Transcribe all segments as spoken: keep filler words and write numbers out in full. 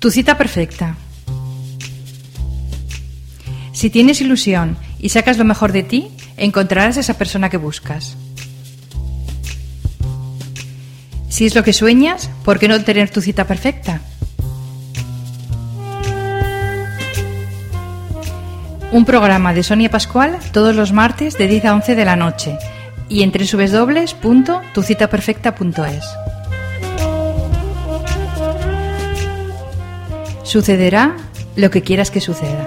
Tu cita perfecta. Si tienes ilusión y sacas lo mejor de ti, encontrarás esa persona que buscas. Si es lo que sueñas, ¿por qué no tener tu cita perfecta? Un programa de Sonia Pascual todos los martes de diez a once de la noche y en doble u doble u doble u punto tu cita perfecta punto es. Sucederá lo que quieras que suceda.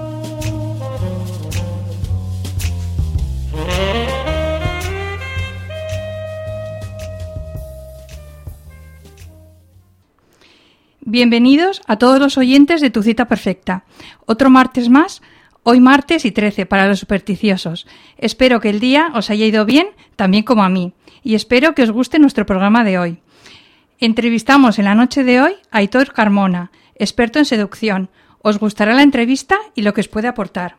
Bienvenidos a todos los oyentes de Tu Cita Perfecta. Otro martes más, hoy martes y trece para los supersticiosos. Espero que el día os haya ido bien, también como a mí, y espero que os guste nuestro programa de hoy. Entrevistamos en la noche de hoy a Aitor Carmona, experto en seducción. Os gustará la entrevista y lo que os puede aportar.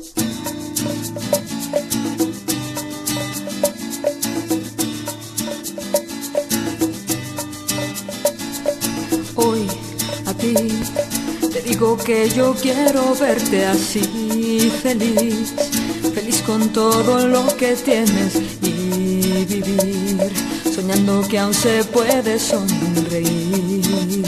Hoy a ti te digo que yo quiero verte así, feliz, feliz con todo lo que tienes y vivir, soñando que aún se puede sonreír.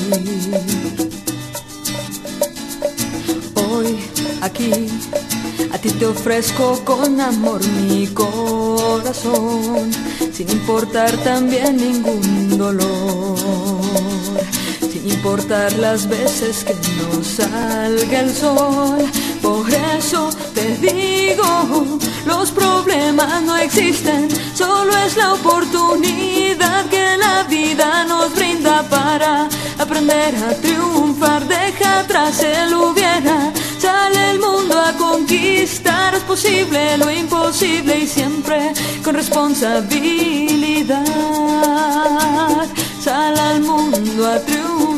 Hoy aquí a ti te ofrezco con amor mi corazón, sin importar también ningún dolor, sin importar las veces que no salga el sol. Por eso te digo, los problemas no existen, solo es la oportunidad que la vida nos brinda para aprender a triunfar. Deja atrás el hubiera, sale el mundo a conquistar. Es posible lo imposible y siempre con responsabilidad. Sal al mundo a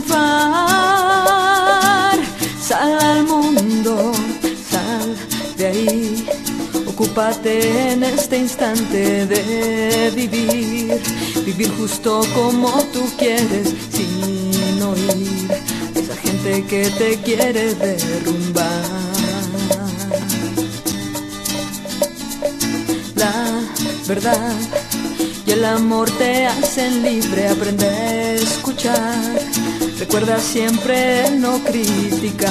triunfar, sal al mundo, sal de ahí. Ocúpate en este instante de vivir, vivir justo como tú quieres, sin oír a esa gente que te quiere derrumbar. La verdad y el amor te hacen libre, aprende a escuchar, recuerda siempre no criticar,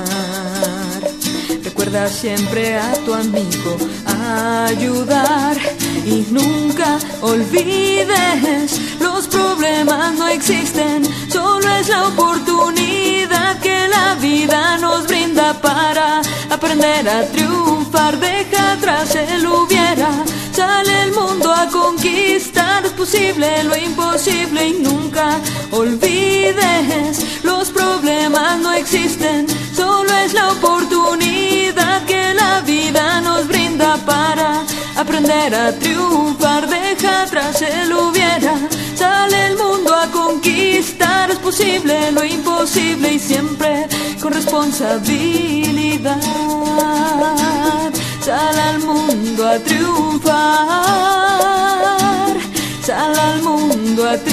recuerda siempre a tu amigo ayudar y nunca olvides, los problemas no existen, solo es la oportunidad que la vida nos brinda para aprender a triunfar. Deja atrás el hubiera, sale el mundo a conquistar. Es posible lo imposible y nunca olvides, los problemas no existen, solo es la oportunidad que la vida nos brinda para aprender a triunfar. Deja atrás el hubiera, sale el mundo a conquistar. Es posible lo imposible y siempre con responsabilidad. Sal al mundo a triunfar, sal al mundo a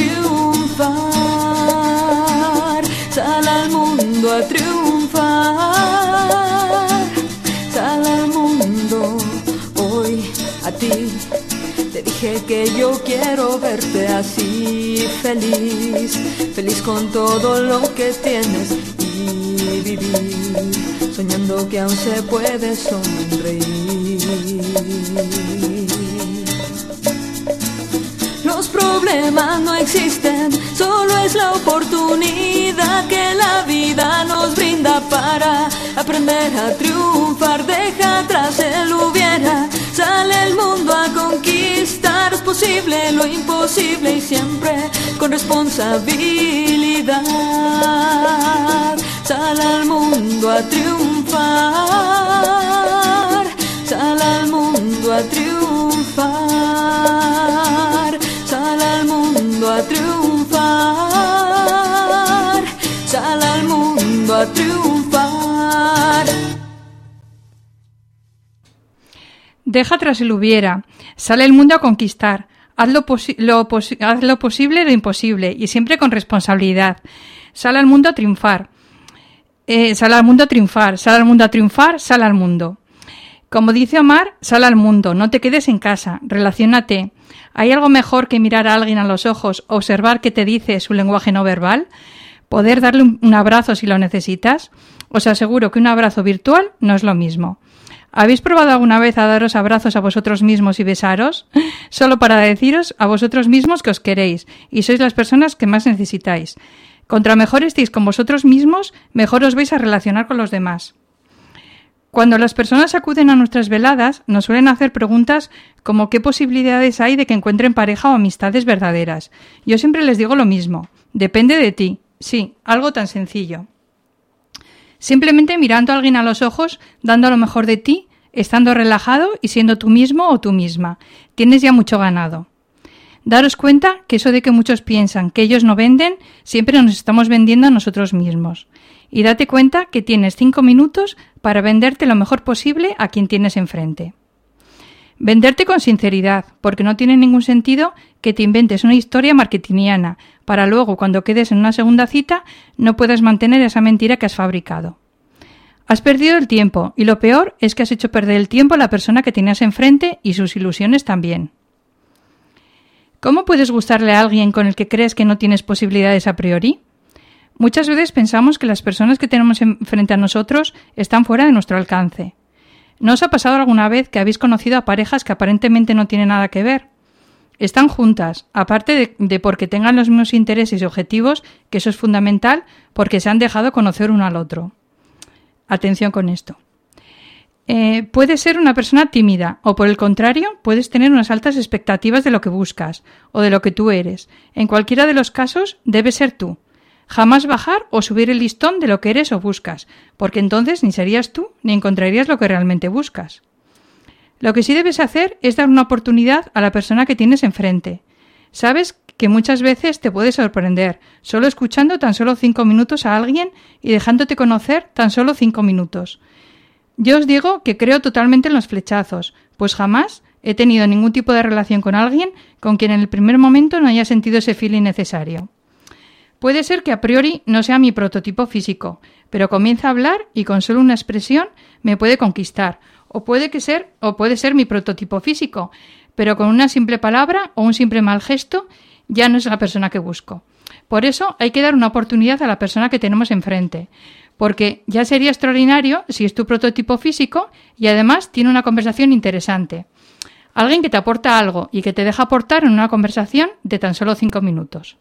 triunfar, sal al mundo a triunfar, sal al mundo. Hoy a ti te dije que yo quiero verte así, feliz, feliz con todo lo que tienes y vivir, soñando que aún se puede sonreír. Los problemas no existen, solo es la oportunidad que la vida nos brinda para aprender a triunfar. Deja atrás el hubiera, sale el mundo a conquistar. Es posible lo imposible y siempre con responsabilidad. Sal al mundo a triunfar, sal al mundo a triunfar, sal al mundo a triunfar, sal al mundo a triunfar. Deja atrás el hubiera, sale el mundo a conquistar. Haz lo, posi- lo, posi- haz lo posible lo imposible y siempre con responsabilidad. Sal al mundo a triunfar. Eh, sal al mundo a triunfar, sal al mundo a triunfar, sal al mundo. Como dice Omar, sal al mundo, no te quedes en casa, relaciónate. ¿Hay algo mejor que mirar a alguien a los ojos, observar qué te dice su lenguaje no verbal? ¿Poder darle un, un abrazo si lo necesitas? Os aseguro que un abrazo virtual no es lo mismo. ¿Habéis probado alguna vez a daros abrazos a vosotros mismos y besaros? Solo para deciros a vosotros mismos que os queréis y sois las personas que más necesitáis. Contra mejor estéis con vosotros mismos, mejor os vais a relacionar con los demás. Cuando las personas acuden a nuestras veladas, nos suelen hacer preguntas como ¿qué posibilidades hay de que encuentren pareja o amistades verdaderas? Yo siempre les digo lo mismo, depende de ti. Sí, algo tan sencillo. Simplemente mirando a alguien a los ojos, dando lo mejor de ti, estando relajado y siendo tú mismo o tú misma. Tienes ya mucho ganado. Daros cuenta que eso de que muchos piensan que ellos no venden, siempre nos estamos vendiendo a nosotros mismos. Y date cuenta que tienes cinco minutos para venderte lo mejor posible a quien tienes enfrente. Venderte con sinceridad, porque no tiene ningún sentido que te inventes una historia marketingiana para luego, cuando quedes en una segunda cita, no puedas mantener esa mentira que has fabricado. Has perdido el tiempo y lo peor es que has hecho perder el tiempo a la persona que tenías enfrente y sus ilusiones también. ¿Cómo puedes gustarle a alguien con el que crees que no tienes posibilidades a priori? Muchas veces pensamos que las personas que tenemos frente a nosotros están fuera de nuestro alcance. ¿No os ha pasado alguna vez que habéis conocido a parejas que aparentemente no tienen nada que ver? Están juntas, aparte de, de porque tengan los mismos intereses y objetivos, que eso es fundamental, porque se han dejado conocer uno al otro. Atención con esto. Eh, puedes ser una persona tímida o, por el contrario, puedes tener unas altas expectativas de lo que buscas o de lo que tú eres. En cualquiera de los casos, debes ser tú. Jamás bajar o subir el listón de lo que eres o buscas, porque entonces ni serías tú ni encontrarías lo que realmente buscas. Lo que sí debes hacer es dar una oportunidad a la persona que tienes enfrente. Sabes que muchas veces te puede sorprender, solo escuchando tan solo cinco minutos a alguien y dejándote conocer tan solo cinco minutos. Yo os digo que creo totalmente en los flechazos, pues jamás he tenido ningún tipo de relación con alguien con quien en el primer momento no haya sentido ese feeling necesario. Puede ser que a priori no sea mi prototipo físico, pero comienza a hablar y con solo una expresión me puede conquistar, o puede que ser, o puede ser mi prototipo físico, pero con una simple palabra o un simple mal gesto ya no es la persona que busco. Por eso hay que dar una oportunidad a la persona que tenemos enfrente, porque ya sería extraordinario si es tu prototipo físico y además tiene una conversación interesante. Alguien que te aporta algo y que te deja aportar en una conversación de tan solo cinco minutos.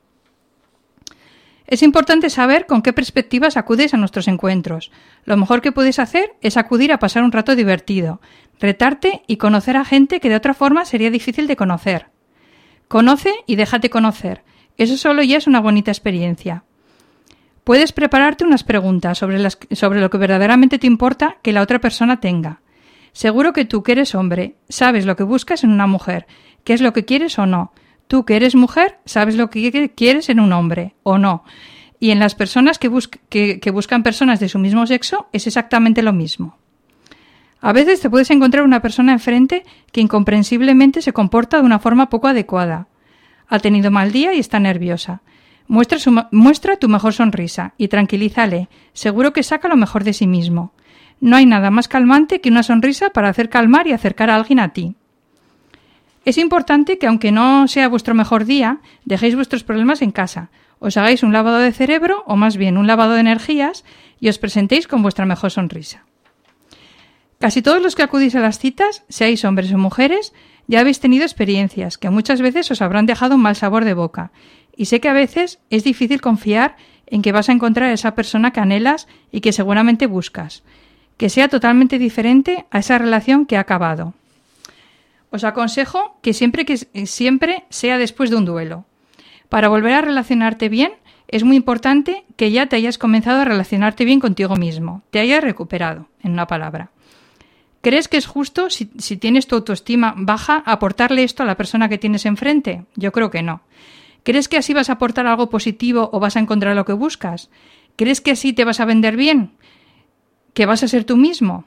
Es importante saber con qué perspectivas acudes a nuestros encuentros. Lo mejor que puedes hacer es acudir a pasar un rato divertido, retarte y conocer a gente que de otra forma sería difícil de conocer. Conoce y déjate conocer. Eso solo ya es una bonita experiencia. Puedes prepararte unas preguntas sobre, las, sobre lo que verdaderamente te importa que la otra persona tenga. Seguro que tú, que eres hombre, sabes lo que buscas en una mujer, qué es lo que quieres o no. Tú, que eres mujer, sabes lo que quieres en un hombre, o no. Y en las personas que, bus- que, que buscan personas de su mismo sexo es exactamente lo mismo. A veces te puedes encontrar una persona enfrente que incomprensiblemente se comporta de una forma poco adecuada. Ha tenido mal día y está nerviosa. Muestra, su, muestra tu mejor sonrisa y tranquilízale. Seguro que saca lo mejor de sí mismo. No hay nada más calmante que una sonrisa para hacer calmar y acercar a alguien a ti. Es importante que, aunque no sea vuestro mejor día, dejéis vuestros problemas en casa, os hagáis un lavado de cerebro, o más bien un lavado de energías, y os presentéis con vuestra mejor sonrisa. Casi todos los que acudís a las citas, seáis hombres o mujeres, ya habéis tenido experiencias que muchas veces os habrán dejado un mal sabor de boca, y sé que a veces es difícil confiar en que vas a encontrar a esa persona que anhelas y que seguramente buscas, que sea totalmente diferente a esa relación que ha acabado. Os aconsejo que siempre, que siempre sea después de un duelo. Para volver a relacionarte bien, es muy importante que ya te hayas comenzado a relacionarte bien contigo mismo, te hayas recuperado, en una palabra. ¿Crees que es justo, si, si tienes tu autoestima baja, aportarle esto a la persona que tienes enfrente? Yo creo que no. ¿Crees que así vas a aportar algo positivo o vas a encontrar lo que buscas? ¿Crees que así te vas a vender bien? ¿Que vas a ser tú mismo?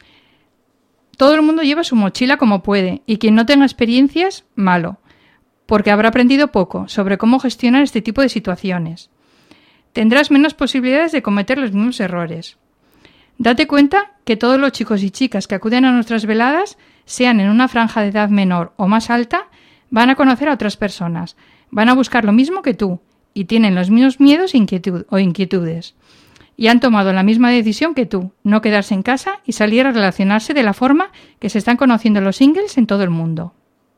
Todo el mundo lleva su mochila como puede, y quien no tenga experiencias, malo, porque habrá aprendido poco sobre cómo gestionar este tipo de situaciones. tendrás menos posibilidades de cometer los mismos errores. Date cuenta que todos los chicos y chicas que acuden a nuestras veladas, sean en una franja de edad menor o más alta, van a conocer a otras personas, van a buscar lo mismo que tú y tienen los mismos miedos inquietud- o inquietudes. Y han tomado la misma decisión que tú, no quedarse en casa y salir a relacionarse de la forma que se están conociendo los singles en todo el mundo.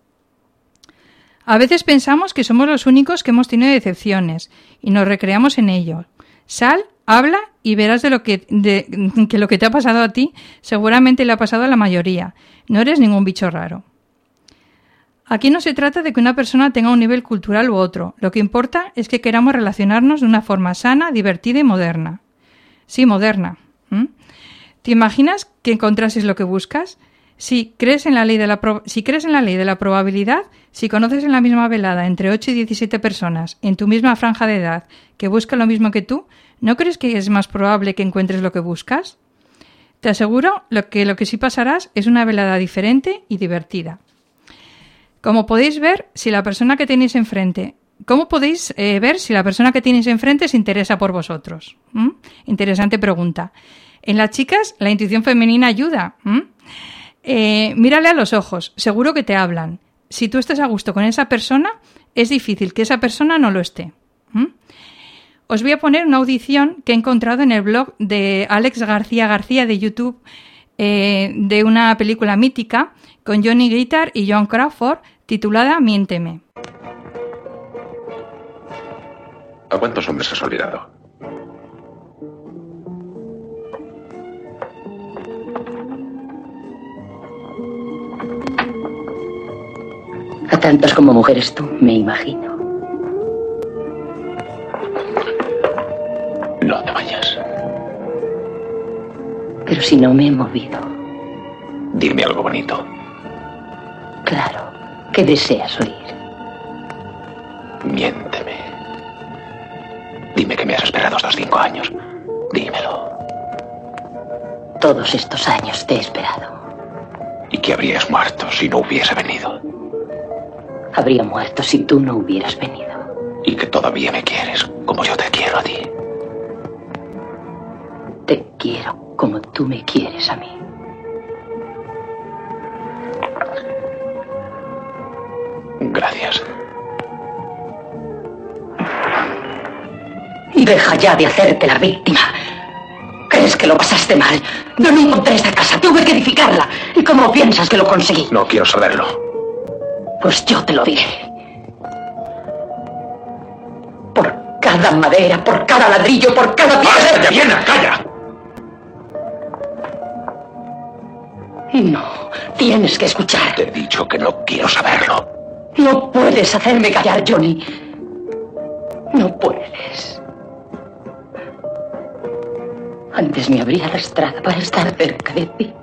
A veces pensamos que somos los únicos que hemos tenido decepciones y nos recreamos en ello. Sal, habla y verás de lo que, de, que lo que te ha pasado a ti seguramente le ha pasado a la mayoría. No eres ningún bicho raro. Aquí no se trata de que una persona tenga un nivel cultural u otro. Lo que importa es que queramos relacionarnos de una forma sana, divertida y moderna. Sí, moderna. ¿Mm? ¿Te imaginas que encontrases lo que buscas? Si crees en la ley de la pro- si crees en la ley de la probabilidad, si conoces en la misma velada entre ocho y diecisiete personas en tu misma franja de edad que buscan lo mismo que tú, ¿no crees que es más probable que encuentres lo que buscas? Te aseguro lo que lo que sí pasarás es una velada diferente y divertida. Como podéis ver, si la persona que tenéis enfrente ¿Cómo podéis eh, ver si la persona que tenéis enfrente se interesa por vosotros? ¿Mm? Interesante pregunta. En las chicas, la intuición femenina ayuda. ¿Mm? Eh, mírale a los ojos, seguro que te hablan. Si tú estás a gusto con esa persona, es difícil que esa persona no lo esté. ¿Mm? Os voy a poner una audición que he encontrado en el blog de Alex García García de YouTube eh, de una película mítica con Johnny Guitar y Joan Crawford titulada Miénteme. ¿A cuántos hombres has olvidado? A tantos como mujeres tú, me imagino. No te vayas. Pero si no me he movido. Dime algo bonito. Claro, ¿qué deseas oír? Miénteme. Dime que me has esperado estos cinco años. Dímelo. Todos estos años te he esperado. ¿Y que habrías muerto si no hubiese venido? Habría muerto si tú no hubieras venido. Y que todavía me quieres como yo te quiero a ti. Te quiero como tú me quieres a mí. Gracias. Deja ya de hacerte la víctima. ¿Crees que lo pasaste mal? Yo no encontré esta casa, tuve que edificarla. ¿Y cómo piensas que lo conseguí? No quiero saberlo. Pues yo te lo diré. Por cada madera, por cada ladrillo, por cada piedra... ¡Basta, Viena! ¡Calla! No, tienes que escuchar. Te he dicho que no quiero saberlo. No puedes hacerme callar, Johnny. No puedes. Antes me habría arrastrado para estar cerca de ti.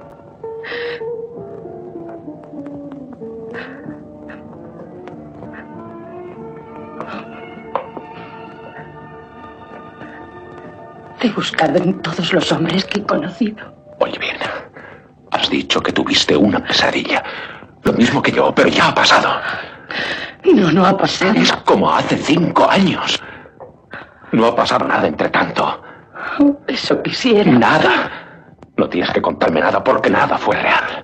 Te he buscado en todos los hombres que he conocido. Oye bien, has dicho que tuviste una pesadilla. Lo mismo que yo, pero ya ha pasado. No, no ha pasado. Es como hace cinco años. No ha pasado nada entre tanto. Eso quisiera. Nada. No tienes que contarme nada porque nada fue real.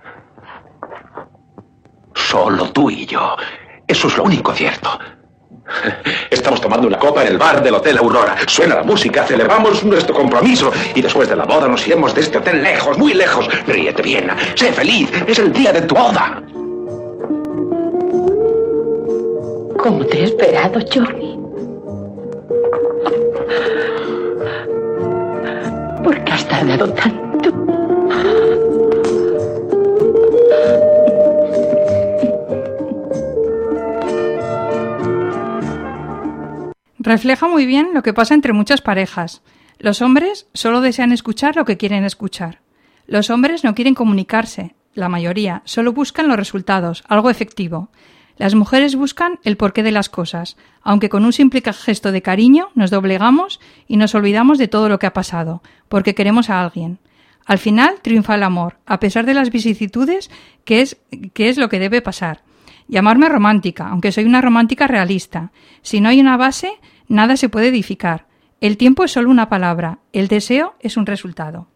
Solo tú y yo. Eso es lo único cierto. Estamos tomando una copa en el bar del Hotel Aurora. Suena la música, celebramos nuestro compromiso y después de la boda nos iremos de este hotel lejos, muy lejos. Ríete, Viena, sé feliz, es el día de tu boda. ¿Cómo te he esperado, Johnny? ¿Por qué has tardado tanto? Refleja muy bien lo que pasa entre muchas parejas. Los hombres solo desean escuchar lo que quieren escuchar. Los hombres no quieren comunicarse, la mayoría, solo buscan los resultados, algo efectivo. Las mujeres buscan el porqué de las cosas, aunque con un simple gesto de cariño nos doblegamos y nos olvidamos de todo lo que ha pasado, porque queremos a alguien. Al final triunfa el amor, a pesar de las vicisitudes, que es, que es lo que debe pasar. Llamarme romántica, aunque soy una romántica realista. Si no hay una base, nada se puede edificar. El tiempo es solo una palabra, el deseo es un resultado.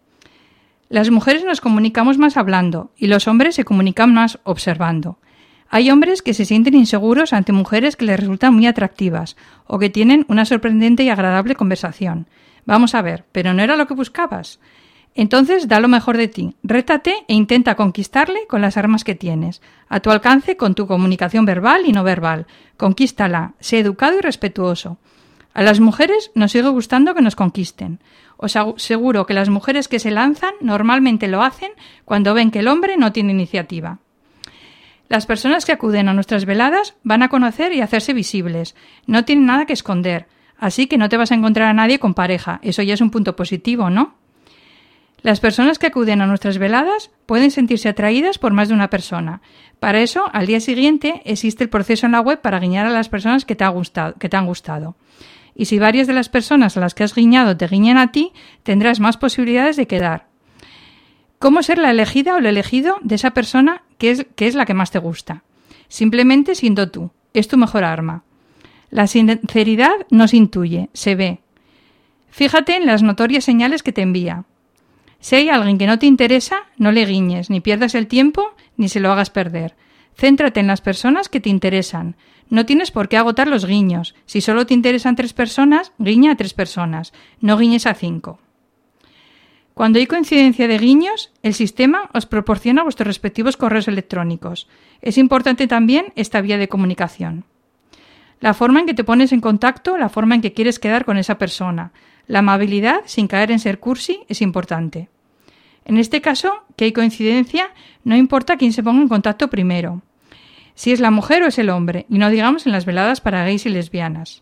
Las mujeres nos comunicamos más hablando y los hombres se comunican más observando. Hay hombres que se sienten inseguros ante mujeres que les resultan muy atractivas o que tienen una sorprendente y agradable conversación. Vamos a ver, ¿pero no era lo que buscabas? Entonces da lo mejor de ti, rétate e intenta conquistarle con las armas que tienes, a tu alcance con tu comunicación verbal y no verbal. Conquístala, sé educado y respetuoso. A las mujeres nos sigue gustando que nos conquisten. Os aseguro que las mujeres que se lanzan normalmente lo hacen cuando ven que el hombre no tiene iniciativa. Las personas que acuden a nuestras veladas van a conocer y hacerse visibles. No tienen nada que esconder, así que no te vas a encontrar a nadie con pareja. Eso ya es un punto positivo, ¿no? Las personas que acuden a nuestras veladas pueden sentirse atraídas por más de una persona. Para eso, al día siguiente, existe el proceso en la web para guiñar a las personas que te, ha gustado, que te han gustado. Y si varias de las personas a las que has guiñado te guiñan a ti, tendrás más posibilidades de quedar. ¿Cómo ser la elegida o el elegido de esa persona que es, que es la que más te gusta? Simplemente siendo tú. Es tu mejor arma. La sinceridad no se intuye, se ve. Fíjate en las notorias señales que te envía. Si hay alguien que no te interesa, no le guiñes, ni pierdas el tiempo, ni se lo hagas perder. Céntrate en las personas que te interesan. No tienes por qué agotar los guiños. Si solo te interesan tres personas, guiña a tres personas. No guiñes a cinco. Cuando hay coincidencia de guiños, el sistema os proporciona vuestros respectivos correos electrónicos. Es importante también esta vía de comunicación. La forma en que te pones en contacto, la forma en que quieres quedar con esa persona. La amabilidad, sin caer en ser cursi, es importante. En este caso, que hay coincidencia, no importa quién se ponga en contacto primero. Si es la mujer o es el hombre, y no digamos en las veladas para gays y lesbianas.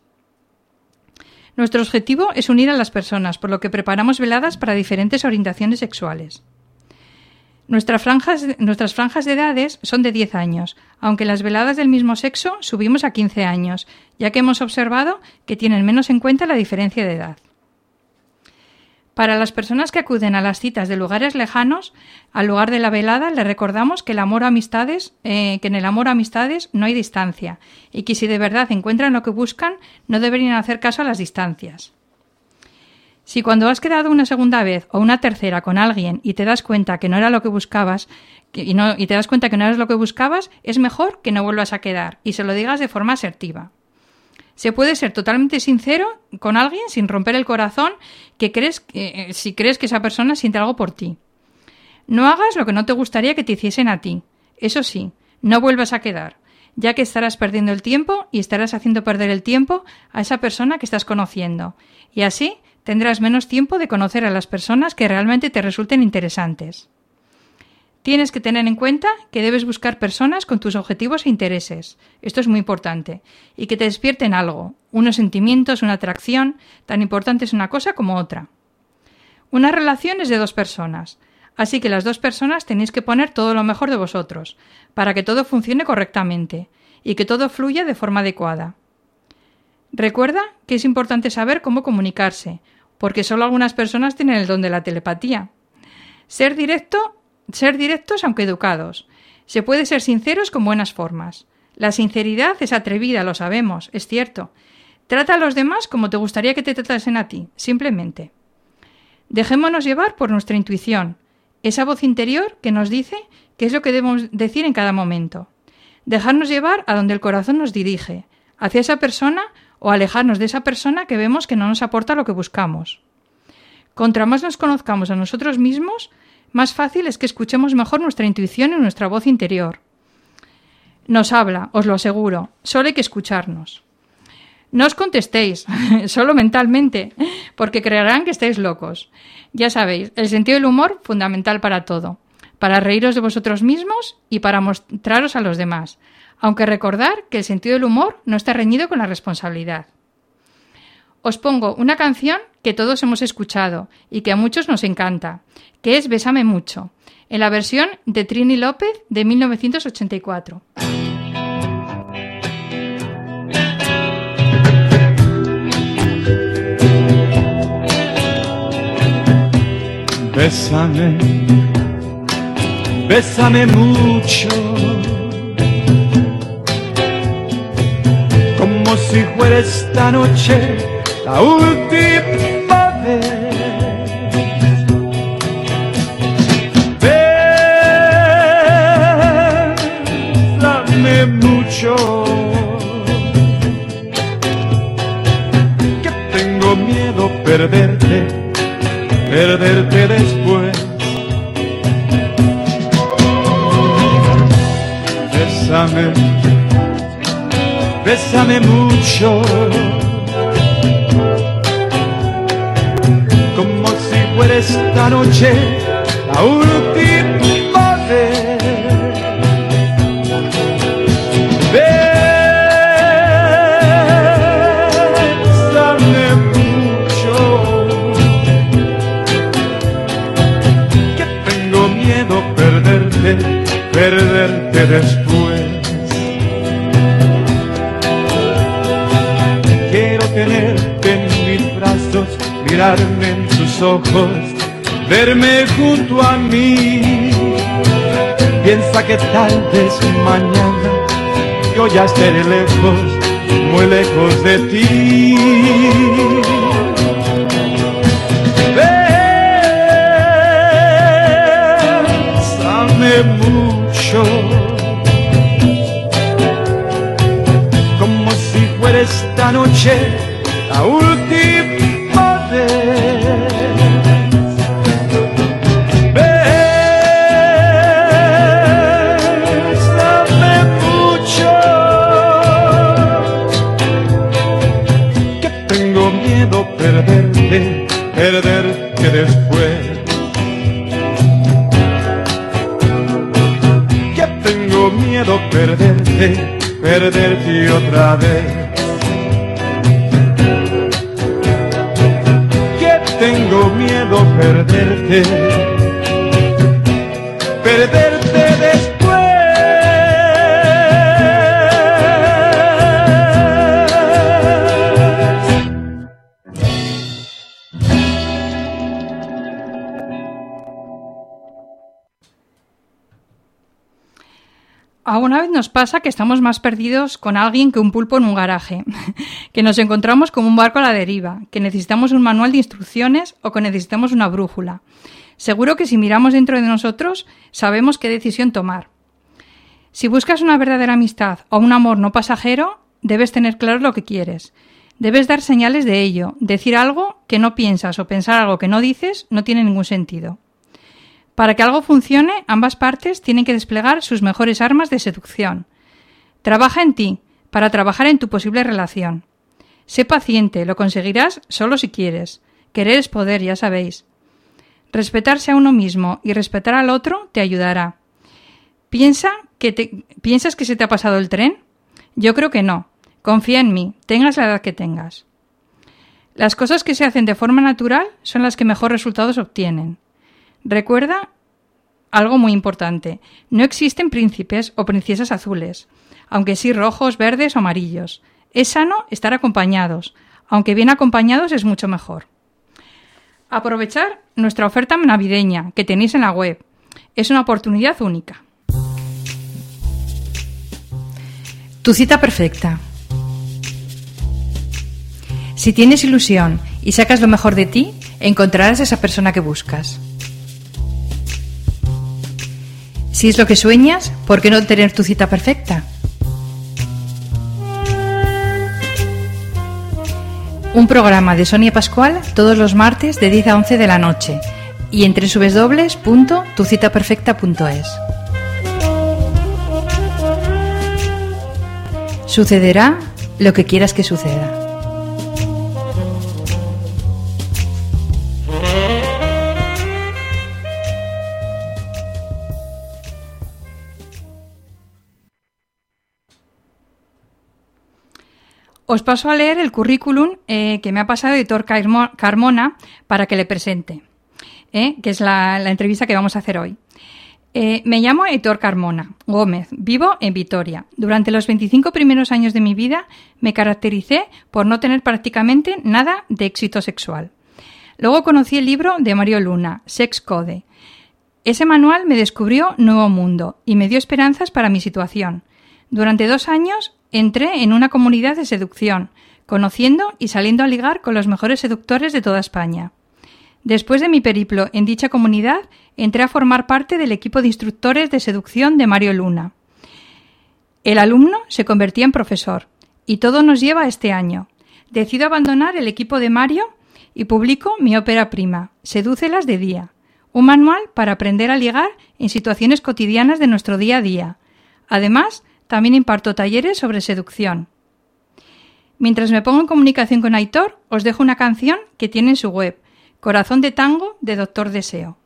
Nuestro objetivo es unir a las personas, por lo que preparamos veladas para diferentes orientaciones sexuales. Nuestras franjas, nuestras franjas de edades son de diez años, aunque las veladas del mismo sexo subimos a quince años, ya que hemos observado que tienen menos en cuenta la diferencia de edad. Para las personas que acuden a las citas de lugares lejanos, al lugar de la velada les recordamos que el amor a amistades, eh, que en el amor a amistades no hay distancia y que si de verdad encuentran lo que buscan, no deberían hacer caso a las distancias. Si cuando has quedado una segunda vez o una tercera con alguien y te das cuenta que no era lo que buscabas que, y, no, y te das cuenta que no eres lo que buscabas, es mejor que no vuelvas a quedar y se lo digas de forma asertiva. Se puede ser totalmente sincero con alguien sin romper el corazón que crees, eh, si crees que esa persona siente algo por ti. No hagas lo que no te gustaría que te hiciesen a ti. Eso sí, no vuelvas a quedar, ya que estarás perdiendo el tiempo y estarás haciendo perder el tiempo a esa persona que estás conociendo. Y así tendrás menos tiempo de conocer a las personas que realmente te resulten interesantes. Tienes que tener en cuenta que debes buscar personas con tus objetivos e intereses. Esto es muy importante. Y que te despierten algo, unos sentimientos, una atracción. Tan importante es una cosa como otra. Una relación es de dos personas. Así que las dos personas tenéis que poner todo lo mejor de vosotros, para que todo funcione correctamente y que todo fluya de forma adecuada. Recuerda que es importante saber cómo comunicarse, porque solo algunas personas tienen el don de la telepatía. Ser directo Ser directos aunque educados. Se puede ser sinceros con buenas formas. La sinceridad es atrevida, lo sabemos, es cierto. Trata a los demás como te gustaría que te tratasen a ti, simplemente. Dejémonos llevar por nuestra intuición, esa voz interior que nos dice qué es lo que debemos decir en cada momento. Dejarnos llevar a donde el corazón nos dirige, hacia esa persona o alejarnos de esa persona que vemos que no nos aporta lo que buscamos. Contra más nos conozcamos a nosotros mismos, más fácil es que escuchemos mejor nuestra intuición y nuestra voz interior. Nos habla, os lo aseguro, solo hay que escucharnos. No os contestéis, solo mentalmente, porque creerán que estáis locos. Ya sabéis, el sentido del humor fundamental para todo, para reíros de vosotros mismos y para mostraros a los demás, aunque recordar que el sentido del humor no está reñido con la responsabilidad. Os pongo una canción que todos hemos escuchado y que a muchos nos encanta, que es Bésame mucho, en la versión de Trini López de mil novecientos ochenta y cuatro. Bésame, bésame mucho, como si fuera esta noche la última vez. Bésame mucho, que tengo miedo perderte, perderte después. Bésame, bésame mucho, como si fuera esta noche la última vez. Bésame mucho, que tengo miedo perderte, perderte después. Quiero tenerte en mis brazos, mirarme en tus ojos, verme junto a mí. Piensa que tal vez mañana yo ya estaré lejos, muy lejos de ti. Bésame mucho, como si fuera esta noche la última vez. Bésame mucho, que tengo miedo perderte, perderte después. Que tengo miedo perderte, perderte otra vez. Que tengo miedo perderte, perderte después. Alguna vez nos pasa que estamos más perdidos con alguien que un pulpo en un garaje, que nos encontramos como un barco a la deriva, que necesitamos un manual de instrucciones o que necesitamos una brújula. Seguro que si miramos dentro de nosotros, sabemos qué decisión tomar. Si buscas una verdadera amistad o un amor no pasajero, debes tener claro lo que quieres. Debes dar señales de ello. Decir algo que no piensas o pensar algo que no dices no tiene ningún sentido. Para que algo funcione, ambas partes tienen que desplegar sus mejores armas de seducción. Trabaja en ti, para trabajar en tu posible relación. Sé paciente, lo conseguirás solo si quieres. Querer es poder, ya sabéis. Respetarse a uno mismo y respetar al otro te ayudará. ¿Piensa que te, ¿Piensas que se te ha pasado el tren? Yo creo que no. Confía en mí, tengas la edad que tengas. Las cosas que se hacen de forma natural son las que mejor resultados obtienen. Recuerda algo muy importante. No existen príncipes o princesas azules, aunque sí rojos, verdes o amarillos. Es sano estar acompañados, aunque bien acompañados es mucho mejor. Aprovechar nuestra oferta navideña que tenéis en la web. Es una oportunidad única. Tu cita perfecta. Si tienes ilusión y sacas lo mejor de ti, encontrarás a esa persona que buscas. Si es lo que sueñas, ¿por qué no tener tu cita perfecta? Un programa de Sonia Pascual todos los martes de diez a once de la noche y en doble u doble u doble u punto tu cita perfecta punto es. Sucederá lo que quieras que suceda. Os paso a leer el currículum eh, que me ha pasado Aitor Carmona para que le presente, eh, que es la, la entrevista que vamos a hacer hoy. Eh, me llamo Aitor Carmona Gómez, vivo en Vitoria. Durante los veinticinco primeros años de mi vida me caractericé por no tener prácticamente nada de éxito sexual. Luego conocí el libro de Mario Luna, Sex Code. Ese manual me descubrió nuevo mundo y me dio esperanzas para mi situación. Durante dos años entré en una comunidad de seducción, conociendo y saliendo a ligar con los mejores seductores de toda España. Después de mi periplo en dicha comunidad, entré a formar parte del equipo de instructores de seducción de Mario Luna. El alumno se convertía en profesor, y todo nos lleva a este año. Decido abandonar el equipo de Mario y publico mi ópera prima, Sedúcelas de día, un manual para aprender a ligar en situaciones cotidianas de nuestro día a día. Además, también imparto talleres sobre seducción. Mientras me pongo en comunicación con Aitor, os dejo una canción que tiene en su web, Corazón de tango de Doctor Deseo.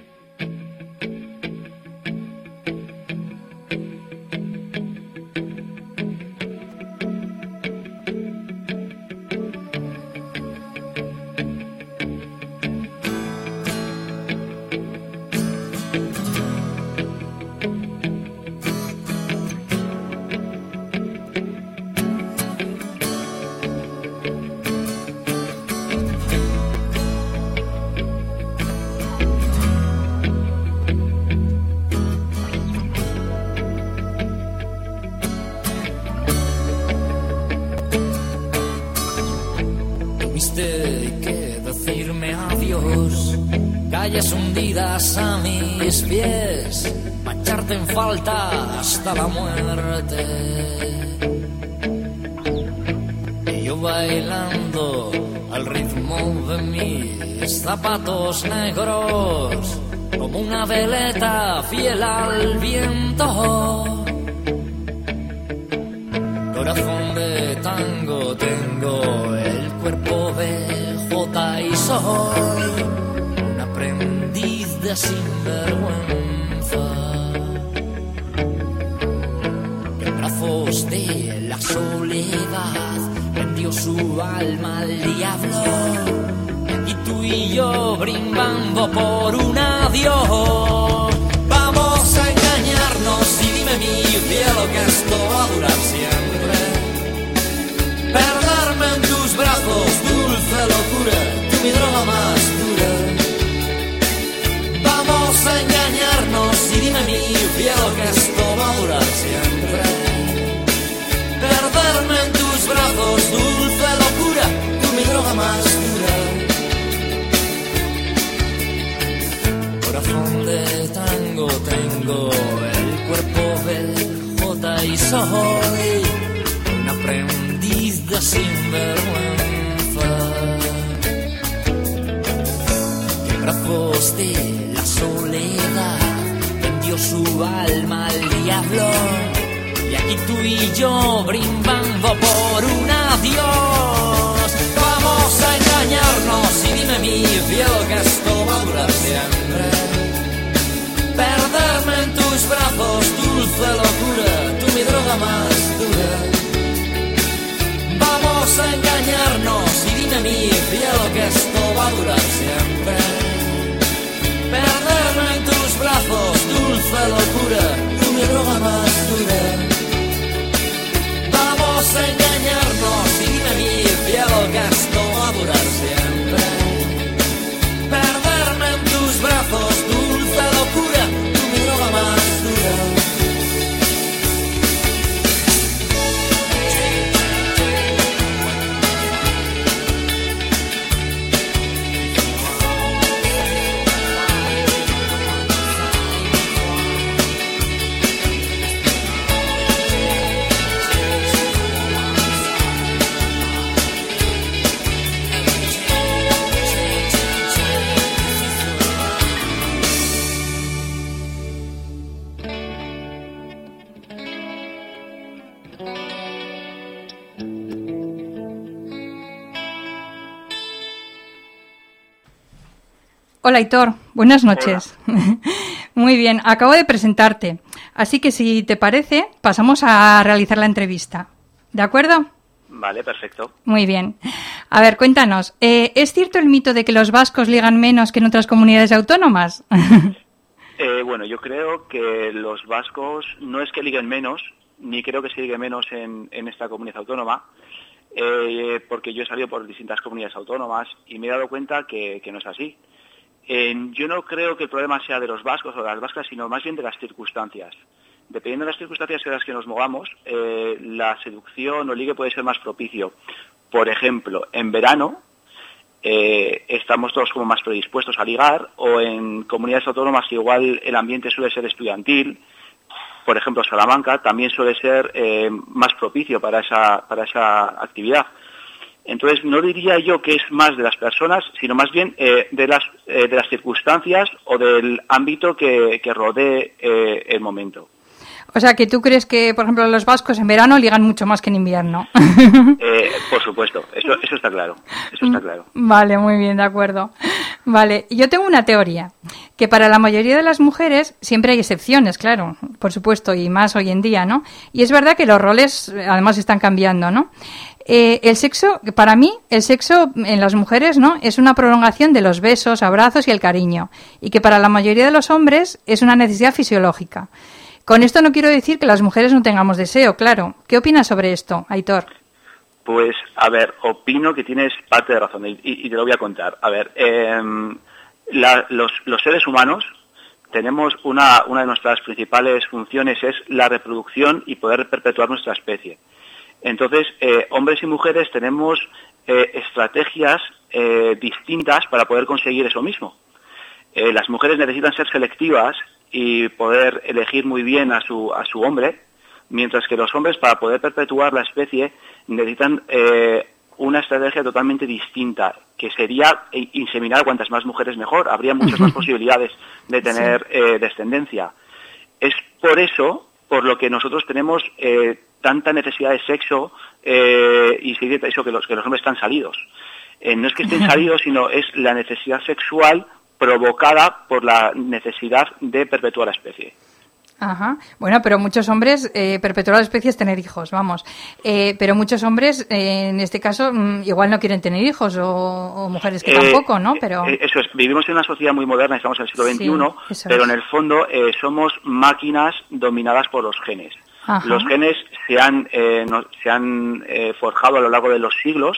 Calles hundidas a mis pies, pa' echarte en falta hasta la muerte. Y yo bailando al ritmo de mis zapatos negros, como una veleta fiel al viento. Corazón de tango tengo, el cuerpo de jota y soy aprendiz de sinvergüenza. En brazos de la soledad vendió su alma al diablo, y tú y yo brindando por un adiós. Vamos a engañarnos y dime mi cielo que esto va a durar siempre. Perderme en tus brazos, dulce locura, tú mi droga más dura. Vamos a engañarnos y dime mi cielo que esto va a durar siempre. Perderme en tus brazos, dulce locura, tú mi droga más dura. Corazón de tango tengo, el cuerpo del jota y soy un aprendiz de sinvergüenza. En brazos de la soledad vendió su alma al diablo, y aquí tú y yo brindando por un adiós. Vamos a engañarnos y dime mi cielo que esto va a durar siempre. Perderme en tus brazos, dulce locura, tú mi droga más dura. Vamos a engañarnos y dime mi cielo que esto va a durar siempre. Perderme en tus brazos, dulce locura, tú mi droga más dura. Vamos a engañarnos y dime mi cielo que esto va a durar siempre. Perderme en tus brazos, dulce locura, tú mi droga más dura. Hola, Aitor. Buenas noches. Muy bien, acabo de presentarte. Así que si te parece, pasamos a realizar la entrevista. ¿De acuerdo? Vale, perfecto. Muy bien. A ver, cuéntanos. Eh, ¿Es cierto el mito de que los vascos ligan menos que en otras comunidades autónomas? eh, bueno, yo creo que los vascos no es que liguen menos, ni creo que se ligue menos en, en esta comunidad autónoma, eh, porque yo he salido por distintas comunidades autónomas y me he dado cuenta que, que no es así. Eh, yo no creo que el problema sea de los vascos o de las vascas, sino más bien de las circunstancias. Dependiendo de las circunstancias en las que nos movamos, eh, la seducción o ligue puede ser más propicio. por ejemplo, en verano eh, estamos todos como más predispuestos a ligar, o en comunidades autónomas que igual el ambiente suele ser estudiantil, por ejemplo, Salamanca también suele ser eh, más propicio para esa, para esa actividad. Entonces, no diría yo que es más de las personas, sino más bien eh, de las eh, de las circunstancias o del ámbito que, que rodee eh, el momento. O sea, que tú crees que, por ejemplo, los vascos en verano ligan mucho más que en invierno. Eh, por supuesto, eso, eso está claro, eso está claro. Vale, muy bien, de acuerdo. Vale, yo tengo una teoría, que para la mayoría de las mujeres siempre hay excepciones, claro, por supuesto, y más hoy en día, ¿no? Y es verdad que los roles además están cambiando, ¿no? Eh, el sexo, para mí, el sexo en las mujeres, ¿no?, es una prolongación de los besos, abrazos y el cariño, y que para la mayoría de los hombres es una necesidad fisiológica. Con esto no quiero decir que las mujeres no tengamos deseo, claro. ¿Qué opinas sobre esto, Aitor? Pues, a ver, opino que tienes parte de razón y, y te lo voy a contar. A ver, eh, la, los, los seres humanos tenemos una, una de nuestras principales funciones es la reproducción y poder perpetuar nuestra especie. Entonces, eh, hombres y mujeres tenemos eh, estrategias eh, distintas para poder conseguir eso mismo. Eh, las mujeres necesitan ser selectivas y poder elegir muy bien a su a su hombre, mientras que los hombres, para poder perpetuar la especie, necesitan eh, una estrategia totalmente distinta, que sería inseminar cuantas más mujeres mejor. Habría muchas más posibilidades de tener sí. eh, descendencia. Es por eso por lo que nosotros tenemos eh, tanta necesidad de sexo eh, y eso que los que los hombres están salidos. Eh, no es que estén salidos, sino es la necesidad sexual provocada por la necesidad de perpetuar la especie. Ajá. Bueno, pero muchos hombres, eh, perpetuar la especie es tener hijos, vamos. Eh, pero muchos hombres, eh, en este caso, mm, igual no quieren tener hijos, o, o mujeres que eh, tampoco, ¿no? Pero eh, eso es. Vivimos en una sociedad muy moderna, estamos en el siglo veintiuno, sí, pero es. En el fondo eh, somos máquinas dominadas por los genes. Ajá. Los genes se han, eh, no, se han eh, forjado a lo largo de los siglos,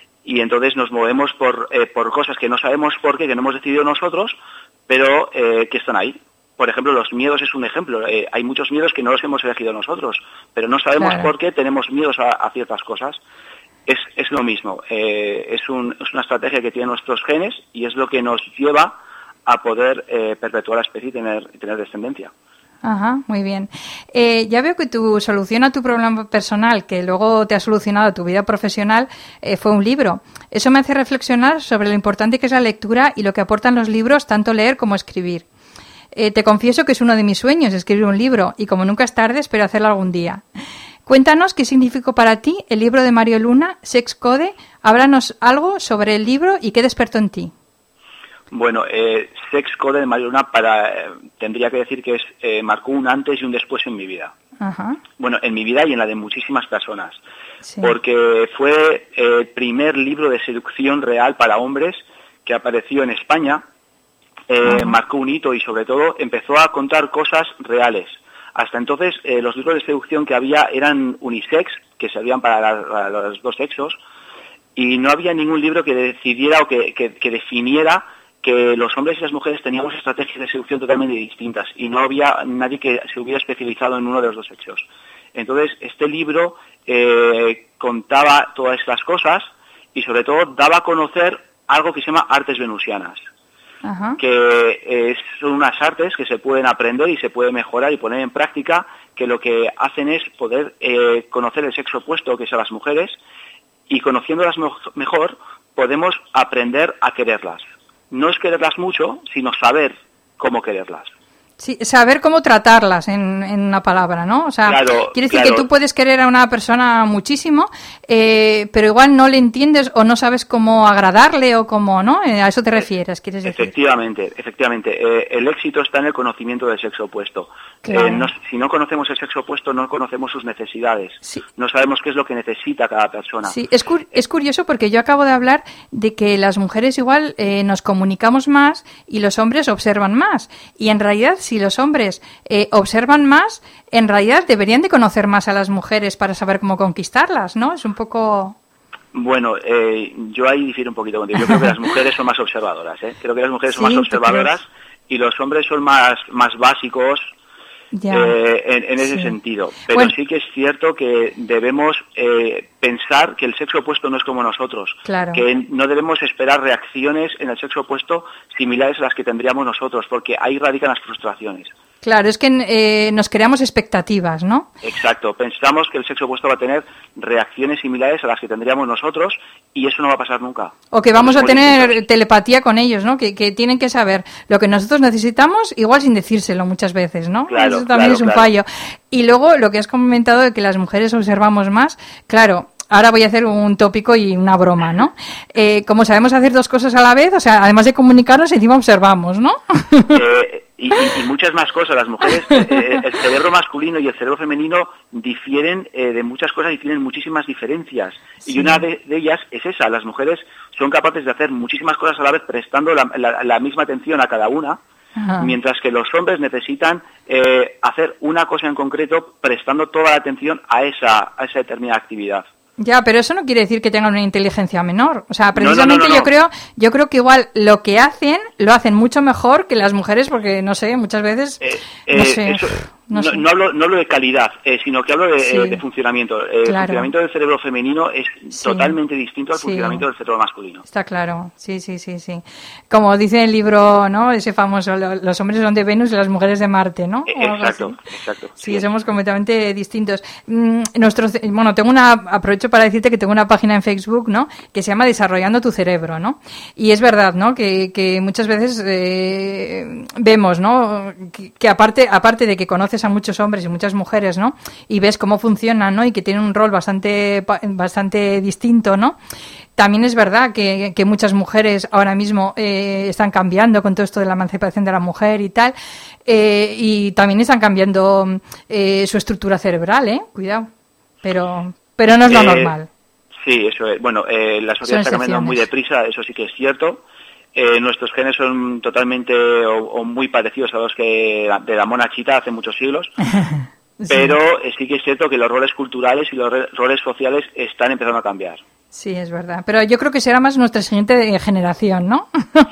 y entonces nos movemos por eh, por cosas que no sabemos por qué, que no hemos decidido nosotros, pero eh, que están ahí. Por ejemplo, los miedos es un ejemplo. Eh, hay muchos miedos que no los hemos elegido nosotros, pero no sabemos claro. por qué tenemos miedos a, a ciertas cosas. Es, es lo mismo. Eh, es, un, es una estrategia que tienen nuestros genes y es lo que nos lleva a poder eh, perpetuar la especie y tener, tener descendencia. Ajá, muy bien. Eh, ya veo que tu solución a tu problema personal, que luego te ha solucionado a tu vida profesional, eh, fue un libro. Eso me hace reflexionar sobre lo importante que es la lectura y lo que aportan los libros, tanto leer como escribir. Eh, te confieso que es uno de mis sueños escribir un libro, y como nunca es tarde, espero hacerlo algún día. Cuéntanos qué significó para ti el libro de Mario Luna, Sex Code. Háblanos algo sobre el libro y qué despertó en ti. Bueno, eh, Sex Code de Mario Luna para, eh, tendría que decir que es eh, marcó un antes y un después en mi vida. Ajá. Bueno, en mi vida y en la de muchísimas personas. Sí. Porque fue el primer libro de seducción real para hombres que apareció en España. Eh, marcó un hito y sobre todo empezó a contar cosas reales. Hasta entonces eh, los libros de seducción que había eran unisex, que servían para, la, para los dos sexos, y no había ningún libro que decidiera o que, que, que definiera que los hombres y las mujeres teníamos estrategias de seducción totalmente distintas y no había nadie que se hubiera especializado en uno de los dos sexos. Entonces este libro eh, contaba todas estas cosas y sobre todo daba a conocer algo que se llama artes venusianas. Ajá. Que eh, son unas artes que se pueden aprender y se puede mejorar y poner en práctica, que lo que hacen es poder eh, conocer el sexo opuesto, que son las mujeres, y conociéndolas mo- mejor podemos aprender a quererlas. No es quererlas mucho, sino saber cómo quererlas. Sí, saber cómo tratarlas, en, en una palabra, ¿no? O sea, claro, quiere decir claro. que tú puedes querer a una persona muchísimo, eh, pero igual no le entiendes o no sabes cómo agradarle o cómo, ¿no? ¿A eso te refieres, quieres decir? Efectivamente, efectivamente. Eh, el éxito está en el conocimiento del sexo opuesto. Claro. Eh, no, si no conocemos el sexo opuesto, no conocemos sus necesidades. Sí. No sabemos qué es lo que necesita cada persona. Sí, es, cur- es curioso porque yo acabo de hablar de que las mujeres igual eh, nos comunicamos más y los hombres observan más. Y en realidad, si los hombres eh, observan más, en realidad deberían de conocer más a las mujeres para saber cómo conquistarlas, ¿no? Es un poco... Bueno, eh, yo ahí difiero un poquito contigo. Yo creo que las mujeres son más observadoras, ¿eh? Creo que las mujeres son sí, más observadoras y los hombres son más, más básicos. eh, en, en ese sí. sentido. Pero bueno. sí que es cierto que debemos eh, pensar que el sexo opuesto no es como nosotros, claro. que no debemos esperar reacciones en el sexo opuesto similares a las que tendríamos nosotros, porque ahí radican las frustraciones. Claro, es que eh, nos creamos expectativas, ¿no? Exacto, pensamos que el sexo opuesto va a tener reacciones similares a las que tendríamos nosotros y eso no va a pasar nunca. O que vamos a tener distintos. telepatía con ellos, ¿no? Que, que tienen que saber lo que nosotros necesitamos, igual sin decírselo muchas veces, ¿no? Claro, eso también claro, es un claro. fallo. Y luego lo que has comentado de que las mujeres observamos más, claro. Ahora voy a hacer un tópico y una broma, ¿no? Eh, como sabemos hacer dos cosas a la vez, o sea, además de comunicarnos, encima observamos, ¿no? Eh, y, y, y muchas más cosas. Las mujeres, eh, el cerebro masculino y el cerebro femenino difieren eh, de muchas cosas y tienen muchísimas diferencias. Sí. Y una de, de ellas es esa. Las mujeres son capaces de hacer muchísimas cosas a la vez prestando la, la, la misma atención a cada una. Ajá. Mientras que los hombres necesitan eh, hacer una cosa en concreto prestando toda la atención a esa, a esa determinada actividad. Ya, pero eso no quiere decir que tengan una inteligencia menor. O sea, precisamente no, no, no, no. yo creo, yo creo que igual lo que hacen lo hacen mucho mejor que las mujeres, porque no sé, muchas veces eh, no eh, sé, eso, no, no, sé. no hablo no hablo de calidad, eh, sino que hablo de, Sí. eh, de funcionamiento. El Claro. funcionamiento del cerebro femenino es Sí. totalmente distinto al Sí. funcionamiento del cerebro masculino. Está claro, sí, sí, sí, sí. Como dice el libro, ¿no? Ese famoso, lo- los hombres son de Venus y las mujeres de Marte, ¿no? Eh, O algo exacto, así. exacto. Sí, somos completamente distintos. Mm, nuestros, bueno, tengo una, aprovecho para decirte que tengo una página en Facebook, ¿no? Que se llama Desarrollando tu cerebro, ¿no? Y es verdad, ¿no? Que, que muchas veces eh, vemos, ¿no? Que, que aparte, aparte de que conoces a muchos hombres y muchas mujeres, ¿no? Y ves cómo funcionan, ¿no? Y que tienen un rol bastante, pa- bastante distinto, ¿no? También es verdad que, que muchas mujeres ahora mismo eh, están cambiando con todo esto de la emancipación de la mujer y tal, eh, y también están cambiando eh, su estructura cerebral, ¿eh? Cuidado. Pero, pero no es lo Eh, normal. Sí, eso es. Bueno, eh, la sociedad Son está cambiando muy excepciones. deprisa, eso sí que es cierto. Eh, nuestros genes son totalmente o, o muy parecidos a los que de la mona chita hace muchos siglos. Sí. Pero eh, sí que es cierto que los roles culturales y los re- roles sociales están empezando a cambiar. Sí, es verdad. Pero yo creo que será más nuestra siguiente generación, ¿no?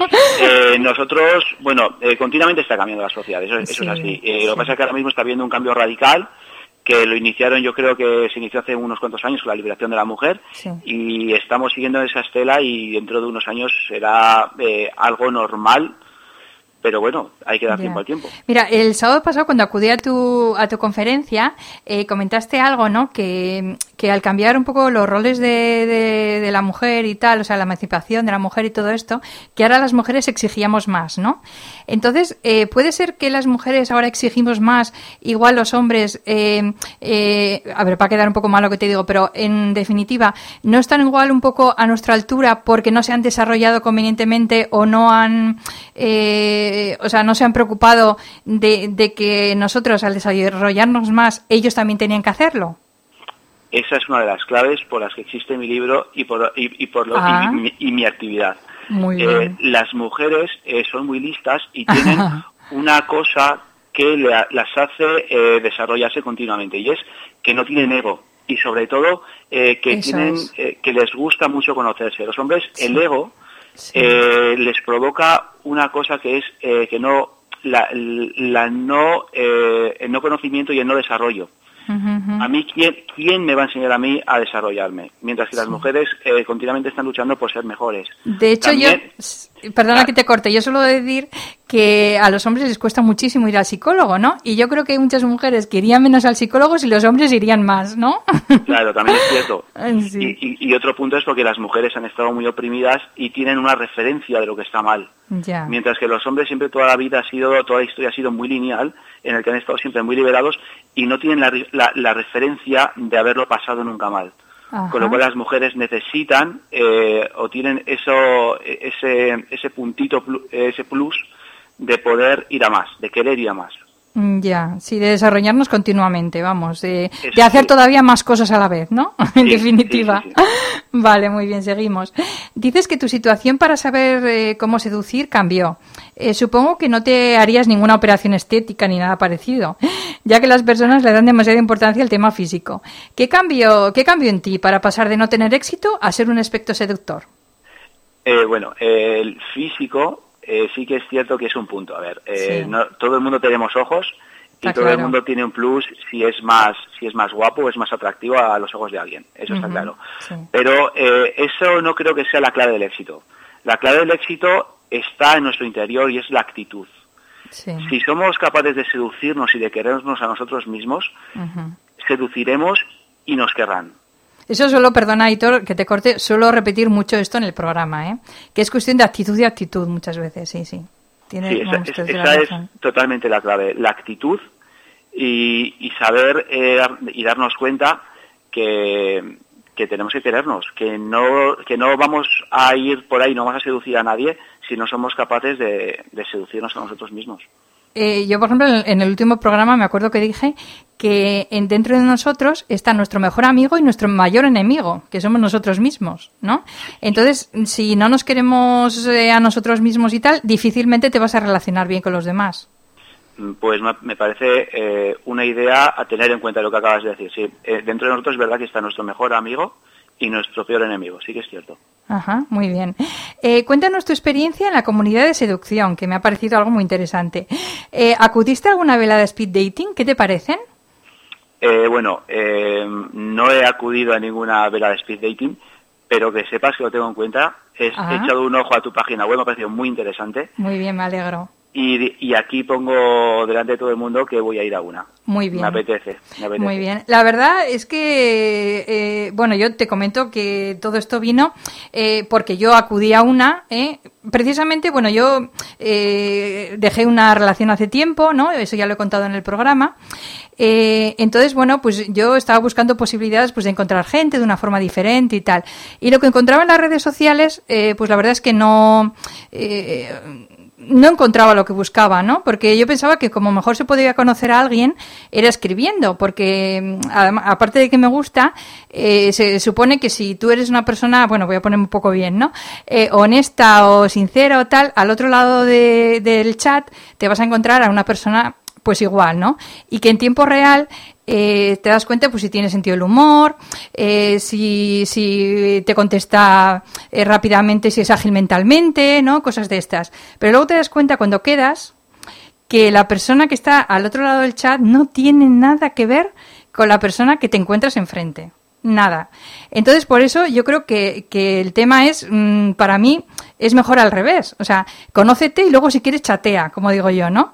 Eh, nosotros, bueno, eh, continuamente está cambiando la sociedad, eso, eso Sí, es así. Eh, sí. Lo que pasa es que ahora mismo está habiendo un cambio radical, que lo iniciaron, yo creo que se inició hace unos cuantos años con la liberación de la mujer, Sí. y estamos siguiendo esa estela y dentro de unos años será eh, algo normal, pero bueno, hay que dar Ya. tiempo al tiempo. Mira, el sábado pasado cuando acudí a tu, a tu conferencia, eh, comentaste algo, ¿no? Que, que al cambiar un poco los roles de, de, de la mujer y tal, o sea, la emancipación de la mujer y todo esto, que ahora las mujeres exigíamos más, ¿no? Entonces, eh, ¿puede ser que las mujeres ahora exigimos más, igual los hombres, eh, eh, a ver, para quedar un poco mal lo que te digo, pero en definitiva, no están igual un poco a nuestra altura porque no se han desarrollado convenientemente o no han, eh, o sea, no se han preocupado de, de que nosotros al desarrollarnos más, ellos también tenían que hacerlo? Esa es una de las claves por las que existe mi libro y por, y, y por lo, Ah. y, mi, y mi actividad. Muy Eh, bien. las mujeres eh, son muy listas y tienen una cosa que le- las hace eh, desarrollarse continuamente, y es que no tienen ego, y sobre todo eh, que Eso tienen es. eh, que les gusta mucho conocerse. Los hombres, Sí. el ego Sí. eh, les provoca una cosa que es eh, que no la, la no eh, el no conocimiento y el no desarrollo. Ujú, ujú. A mí, ¿quién, ¿quién me va a enseñar a mí a desarrollarme? Mientras que las mujeres eh, continuamente están luchando por ser mejores. De hecho, También- yo, s- perdona Ah. que te corte, yo suelo decir que a los hombres les cuesta muchísimo ir al psicólogo, ¿no? Y yo creo que hay muchas mujeres que irían menos al psicólogo si los hombres irían más, ¿no? Claro, también es cierto. Sí. Y, y- y otro punto es porque las mujeres han estado muy oprimidas y tienen una referencia de lo que está mal. Ya. Mientras que los hombres siempre toda la vida ha sido, toda la historia ha sido muy lineal, en el que han estado siempre muy liberados y no tienen la, la- la referencia de haberlo pasado nunca mal. Ajá. Con lo cual las mujeres necesitan eh, o tienen eso, ese, ese puntito, plu- ese plus de poder ir a más, de querer ir a más. Mm, Ya, sí, de desarrollarnos continuamente, vamos, de, Eso de hacer sí. todavía más cosas a la vez, ¿no? En Sí, definitiva. sí, sí, Vale, muy bien, seguimos. Dices que tu situación para saber eh, cómo seducir cambió. Eh, supongo que no te harías ninguna operación estética ni nada parecido, ya que las personas le dan demasiada importancia al tema físico. ¿Qué cambió, qué cambió en ti para pasar de no tener éxito a ser un aspecto seductor? Eh, bueno, eh, el físico eh, sí que es cierto que es un punto. A ver, eh, Sí. no- todo el mundo tenemos ojos y todo claro. el mundo tiene un plus si es más si es más guapo o es más atractivo a los ojos de alguien, eso uh-huh. está claro. Sí. Pero eh, eso no creo que sea la clave del éxito. La clave del éxito está en nuestro interior y es la actitud. Sí. Si somos capaces de seducirnos y de querernos a nosotros mismos, uh-huh. seduciremos y nos querrán. Eso solo, perdona, Aitor, que te corte, suelo repetir mucho esto en el programa, ¿eh? Que es cuestión de actitud y actitud muchas veces, sí, sí. Tiene, sí, esa, es, esa es totalmente la clave, la actitud y, y saber eh, y darnos cuenta que, que tenemos que querernos, que no que no vamos a ir por ahí, no vamos a seducir a nadie si no somos capaces de, de seducirnos a nosotros mismos. Eh, yo, por ejemplo, en el último programa me acuerdo que dije que en, dentro de nosotros está nuestro mejor amigo y nuestro mayor enemigo, que somos nosotros mismos, ¿no? Entonces, si no nos queremos eh, a nosotros mismos y tal, difícilmente te vas a relacionar bien con los demás. Pues me parece eh, una idea a tener en cuenta lo que acabas de decir. Sí, eh, dentro de nosotros es verdad que está nuestro mejor amigo y nuestro peor enemigo, sí que es cierto. Ajá, muy bien. Eh, cuéntanos tu experiencia en la comunidad de seducción, que me ha parecido algo muy interesante. Eh, ¿Acudiste a alguna velada de speed dating? ¿Qué te parecen? Eh, bueno, eh, no he acudido a ninguna velada de speed dating, pero que sepas que lo tengo en cuenta. He echado un ojo a tu página web, me ha parecido muy interesante. Muy bien, me alegro. Y, y aquí pongo delante de todo el mundo que voy a ir a una. Muy bien. Me apetece, me apetece. Muy bien. La verdad es que, eh, bueno, yo te comento que todo esto vino eh, porque yo acudí a una, eh, precisamente, bueno, yo eh, dejé una relación hace tiempo, ¿no? Eso ya lo he contado en el programa. Eh, entonces, bueno, pues yo estaba buscando posibilidades pues de encontrar gente de una forma diferente y tal. Y lo que encontraba en las redes sociales, eh, pues la verdad es que no... Eh, no encontraba lo que buscaba, ¿no? Porque yo pensaba que como mejor se podía conocer a alguien era escribiendo, porque además, aparte de que me gusta, eh, se supone que si tú eres una persona, bueno, voy a ponerme un poco bien, ¿no? Eh, honesta o sincera o tal, al otro lado de, del chat te vas a encontrar a una persona pues igual, ¿no? Y que en tiempo real eh, te das cuenta pues si tiene sentido del humor, eh, si, si te contesta eh, rápidamente, si es ágil mentalmente, ¿no? Cosas de estas. Pero luego te das cuenta cuando quedas que la persona que está al otro lado del chat no tiene nada que ver con la persona que te encuentras enfrente. Nada. Entonces, por eso yo creo que, que el tema es, mmm, para mí, es mejor al revés. O sea, conócete y luego si quieres chatea, como digo yo, ¿no?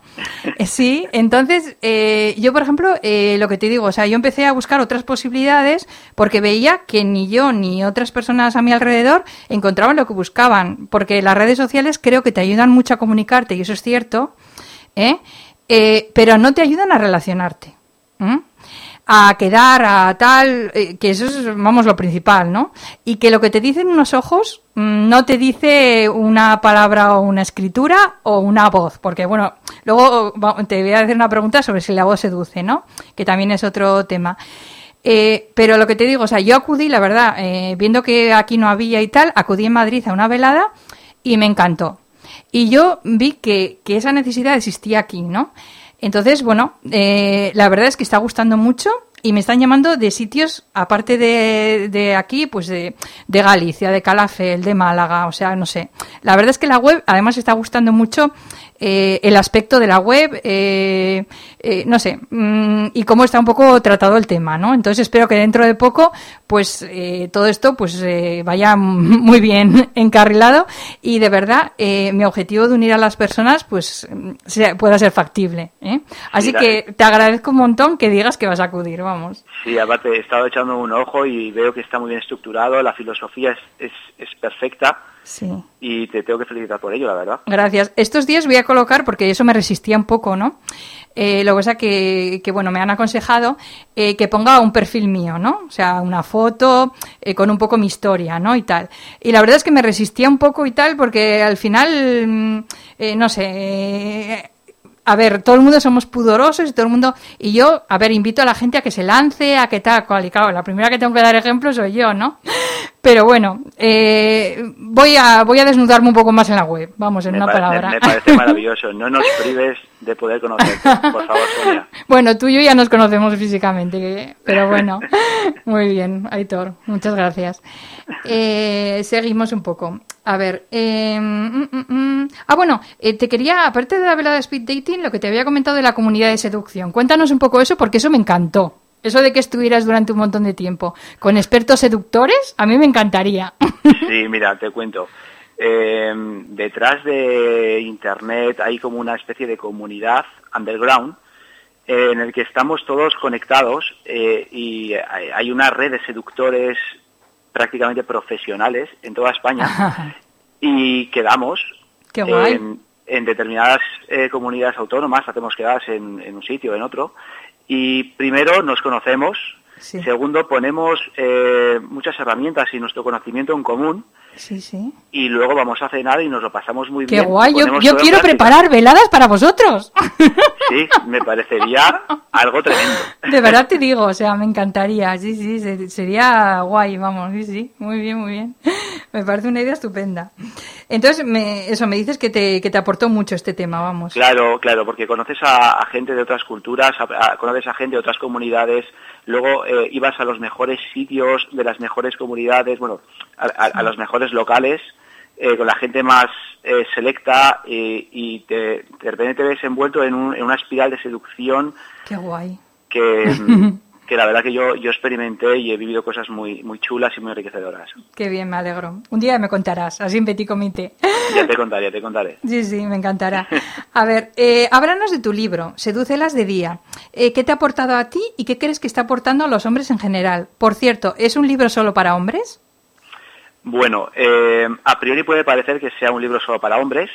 Sí, entonces, eh, yo, por ejemplo, eh, lo que te digo, o sea, yo empecé a buscar otras posibilidades porque veía que ni yo ni otras personas a mi alrededor encontraban lo que buscaban. Porque las redes sociales creo que te ayudan mucho a comunicarte, y eso es cierto, ¿eh? Eh, pero no te ayudan a relacionarte, ¿eh? A quedar, a tal, eh, que eso es, vamos, lo principal, ¿no? Y que lo que te dicen unos ojos mmm, no te dice una palabra o una escritura o una voz, porque, bueno, luego te voy a hacer una pregunta sobre si la voz seduce, ¿no? Que también es otro tema. Eh, pero lo que te digo, o sea, yo acudí, la verdad, eh, viendo que aquí no había y tal, acudí en Madrid a una velada y me encantó. Y yo vi que, que esa necesidad existía aquí, ¿no? Entonces, bueno, eh, la verdad es que está gustando mucho y me están llamando de sitios, aparte de, de aquí, pues de, de Galicia, de Calafell, de Málaga, o sea, no sé. La verdad es que la web, además, está gustando mucho eh, el aspecto de la web, eh, eh, no sé, mmm, y cómo está un poco tratado el tema, ¿no? Entonces espero que dentro de poco, pues eh, todo esto pues eh, vaya muy bien encarrilado y de verdad eh, mi objetivo de unir a las personas pues sea, pueda ser factible, ¿eh? Así Mira, que te agradezco un montón que digas que vas a acudir, vamos. Sí, aparte he estado echando un ojo y veo que está muy bien estructurado, la filosofía es, es, es perfecta. Sí. Y te tengo que felicitar por ello, la verdad. Gracias. Estos días voy a colocar, porque eso me resistía un poco, ¿no? Eh, lo que pasa que, que, bueno, me han aconsejado eh, que ponga un perfil mío, ¿no? O sea, una foto eh, con un poco mi historia, ¿no? Y tal. Y la verdad es que me resistía un poco y tal, porque al final, eh, no sé... Eh, a ver, todo el mundo somos pudorosos y todo el mundo... Y yo, a ver, invito a la gente a que se lance, a que tal, cual. Y claro, la primera que tengo que dar ejemplo soy yo, ¿no? Pero bueno, eh, voy a voy a desnudarme un poco más en la web, vamos, en me una pare, palabra. Me, me parece maravilloso. No nos prives de poder conocerte, por favor, Sonia. Bueno, tú y yo ya nos conocemos físicamente, pero bueno, muy bien, Aitor, muchas gracias. Eh, seguimos un poco. A ver, eh, mm, mm, mm. ah, bueno, eh, te quería, aparte de la velada de speed dating, lo que te había comentado de la comunidad de seducción. Cuéntanos un poco eso, porque eso me encantó. Eso de que estuvieras durante un montón de tiempo con expertos seductores, a mí me encantaría. Sí, mira, te cuento. Eh, detrás de Internet hay como una especie de comunidad underground eh, en el que estamos todos conectados eh, y hay una red de seductores prácticamente profesionales en toda España y quedamos Qué guay. en, en determinadas eh, comunidades autónomas, hacemos quedadas en, en un sitio o en otro. Y primero nos conocemos, sí. Segundo ponemos eh, muchas herramientas y nuestro conocimiento en común. Sí, sí. Y luego vamos a cenar y nos lo pasamos muy ¡Qué bien. ¡Qué guay! Yo, yo quiero práctica. preparar veladas para vosotros. Sí, me parecería algo tremendo. De verdad te digo, o sea, me encantaría. Sí, sí, sería guay, vamos, sí, sí. Muy bien, muy bien. Me parece una idea estupenda. Entonces, me, eso, me dices que te, que te aportó mucho este tema, vamos. Claro, claro, porque conoces a, a gente de otras culturas, a, a, conoces a gente de otras comunidades, luego eh, ibas a los mejores sitios de las mejores comunidades, bueno, a, a, a los mejores locales, eh, con la gente más eh, selecta eh, y te, de repente te ves envuelto en, un, en una espiral de seducción. ¡Qué guay! Que... que la verdad que yo yo experimenté y he vivido cosas muy muy chulas y muy enriquecedoras. Qué bien, me alegro. Un día me contarás, así en petit comité. Ya te contaré, te contaré. Sí, sí, me encantará. A ver, eh, háblanos de tu libro, Sedúcelas de día. Eh, ¿Qué te ha aportado a ti y qué crees que está aportando a los hombres en general? Por cierto, ¿es un libro solo para hombres? Bueno, eh, a priori puede parecer que sea un libro solo para hombres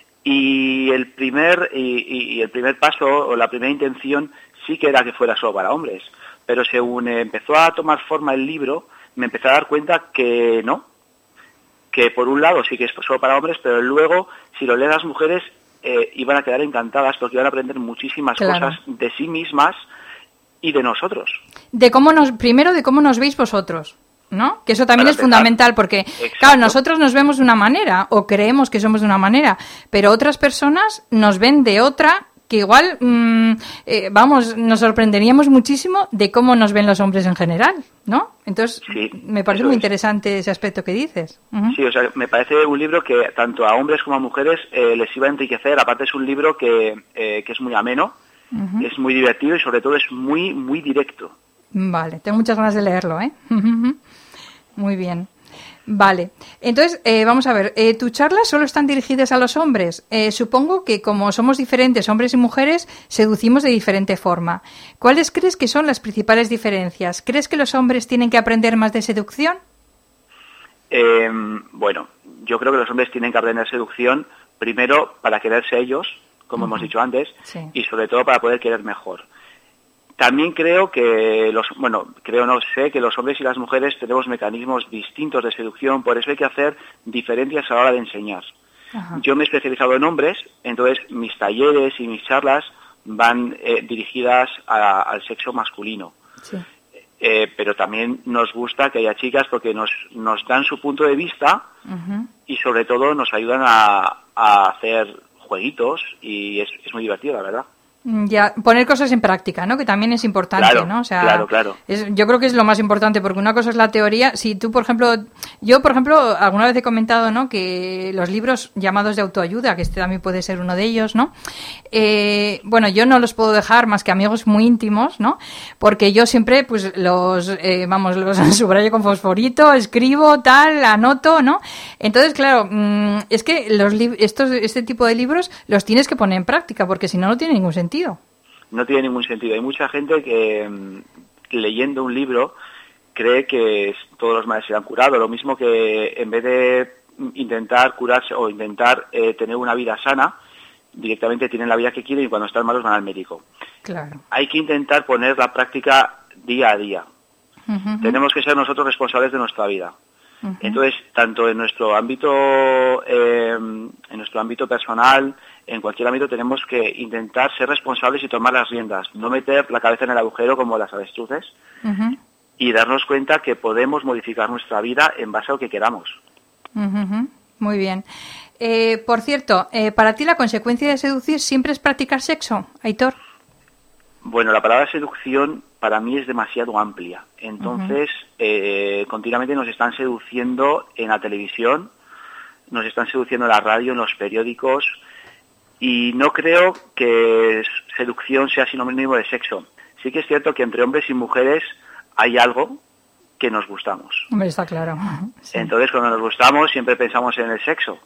y el primer y, y el primer paso o la primera intención sí que era que fuera solo para hombres. Pero según empezó a tomar forma el libro, me empecé a dar cuenta que no, que por un lado sí que es solo para hombres, pero luego, si lo leen las mujeres, eh, iban a quedar encantadas porque iban a aprender muchísimas claro. cosas de sí mismas y de nosotros. De cómo nos, primero de cómo nos veis vosotros, ¿no? Que eso también Para es empezar. fundamental porque, Exacto. claro, nosotros nos vemos de una manera o creemos que somos de una manera, pero otras personas nos ven de otra que igual, mmm, eh, vamos, nos sorprenderíamos muchísimo de cómo nos ven los hombres en general, ¿no? Entonces, sí, me parece muy es. interesante ese aspecto que dices. Uh-huh. Sí, o sea, me parece un libro que tanto a hombres como a mujeres eh, les iba a enriquecer. Aparte es un libro que, eh, que es muy ameno, uh-huh. es muy divertido y sobre todo es muy, muy directo. Vale, tengo muchas ganas de leerlo, ¿eh? Muy bien. Vale, entonces eh, vamos a ver, eh, ¿tus charlas solo están dirigidas a los hombres? Eh, supongo que como somos diferentes hombres y mujeres, seducimos de diferente forma. ¿Cuáles crees que son las principales diferencias? ¿Crees que los hombres tienen que aprender más de seducción? Eh, bueno, yo creo que los hombres tienen que aprender seducción primero para quererse ellos, como uh-huh. hemos dicho antes, sí. y sobre todo para poder querer mejor. También creo que los, bueno, creo no sé que los hombres y las mujeres tenemos mecanismos distintos de seducción, por eso hay que hacer diferencias a la hora de enseñar. Ajá. Yo me he especializado en hombres, entonces mis talleres y mis charlas van eh, dirigidas a, al sexo masculino. Sí. Eh, pero también nos gusta que haya chicas porque nos, nos dan su punto de vista uh-huh. y sobre todo nos ayudan a, a hacer jueguitos y es, es muy divertido, la verdad. Ya, poner cosas en práctica, ¿no? Que también es importante, claro, ¿no? O sea, claro, claro. Es, yo creo que es lo más importante, porque una cosa es la teoría. Si tú, por ejemplo, yo, por ejemplo, alguna vez he comentado, ¿no? Que los libros llamados de autoayuda, que este también puede ser uno de ellos, ¿no? Eh, bueno, yo no los puedo dejar más que amigos muy íntimos, ¿no? Porque yo siempre, pues, los, eh, vamos, los subrayo con fosforito, escribo, tal, anoto, ¿no? Entonces, claro, mmm, es que los li- estos, este tipo de libros los tienes que poner en práctica, porque si no, no tiene ningún sentido. No tiene ningún sentido. Hay mucha gente que leyendo un libro cree que todos los males se han curado. Lo mismo que en vez de intentar curarse o intentar eh, tener una vida sana, directamente tienen la vida que quieren y cuando están malos van al médico. Claro. Hay que intentar poner la práctica día a día. Uh-huh. Tenemos que ser nosotros responsables de nuestra vida. Uh-huh. Entonces, tanto en nuestro ámbito, eh, en nuestro ámbito personal, en cualquier ámbito tenemos que intentar ser responsables y tomar las riendas, no meter la cabeza en el agujero como las avestruces, uh-huh. y darnos cuenta que podemos modificar nuestra vida en base a lo que queramos. Uh-huh. Muy bien. Eh, por cierto, eh, ¿para ti la consecuencia de seducir siempre es practicar sexo, Aitor? Bueno, la palabra seducción para mí es demasiado amplia. Entonces, uh-huh. eh, continuamente nos están seduciendo en la televisión, nos están seduciendo en la radio, en los periódicos, y no creo que seducción sea sinónimo de sexo. Sí que es cierto que entre hombres y mujeres hay algo que nos gustamos. Hombre, está claro. Sí. Entonces, cuando nos gustamos, siempre pensamos en el sexo.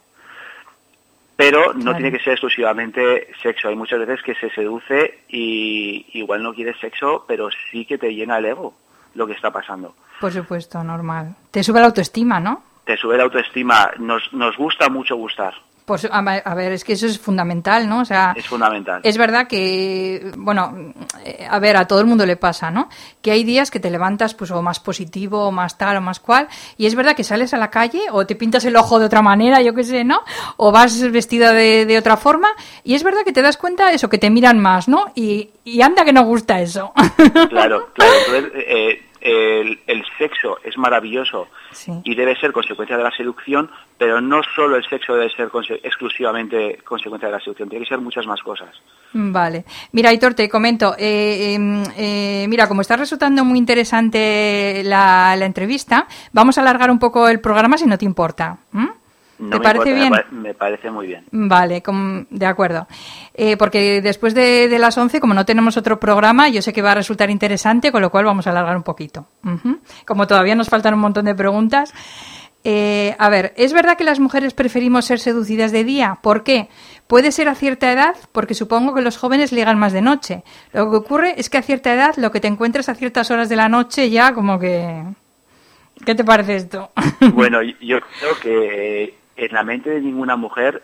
Pero no claro. tiene que ser exclusivamente sexo. Hay muchas veces que se seduce y igual no quieres sexo, pero sí que te llena el ego lo que está pasando. Por supuesto, normal. Te sube la autoestima, ¿no? Te sube la autoestima. Nos, nos gusta mucho gustar. Pues a ver, es que eso es fundamental, ¿no? O sea, es fundamental. Es verdad que, bueno, a ver, a todo el mundo le pasa, ¿no? Que hay días que te levantas pues o más positivo, o más tal, o más cual, y es verdad que sales a la calle o te pintas el ojo de otra manera, yo qué sé, ¿no? O vas vestida de, de otra forma, y es verdad que te das cuenta eso, que te miran más, ¿no? Y, y anda que no gusta eso. Claro, claro. Entonces, eh, el, el sexo es maravilloso sí. y debe ser consecuencia de la seducción, pero no solo el sexo debe ser conse- exclusivamente consecuencia de la seducción, tiene que ser muchas más cosas. Vale. Mira, Aitor, te comento, eh, eh, eh, mira, como está resultando muy interesante la, la entrevista, vamos a alargar un poco el programa si no te importa. ¿Mm? No ¿Te parece importa, bien? Me parece muy bien. Vale, com, de acuerdo. Eh, porque después de, de las once, como no tenemos otro programa, yo sé que va a resultar interesante, con lo cual vamos a alargar un poquito. Uh-huh. Como todavía nos faltan un montón de preguntas. Eh, a ver, ¿es verdad que las mujeres preferimos ser seducidas de día? ¿Por qué? Puede ser a cierta edad, porque supongo que los jóvenes ligan más de noche. Lo que ocurre es que a cierta edad, lo que te encuentras a ciertas horas de la noche ya como que... ¿Qué te parece esto? Bueno, yo creo que en la mente de ninguna mujer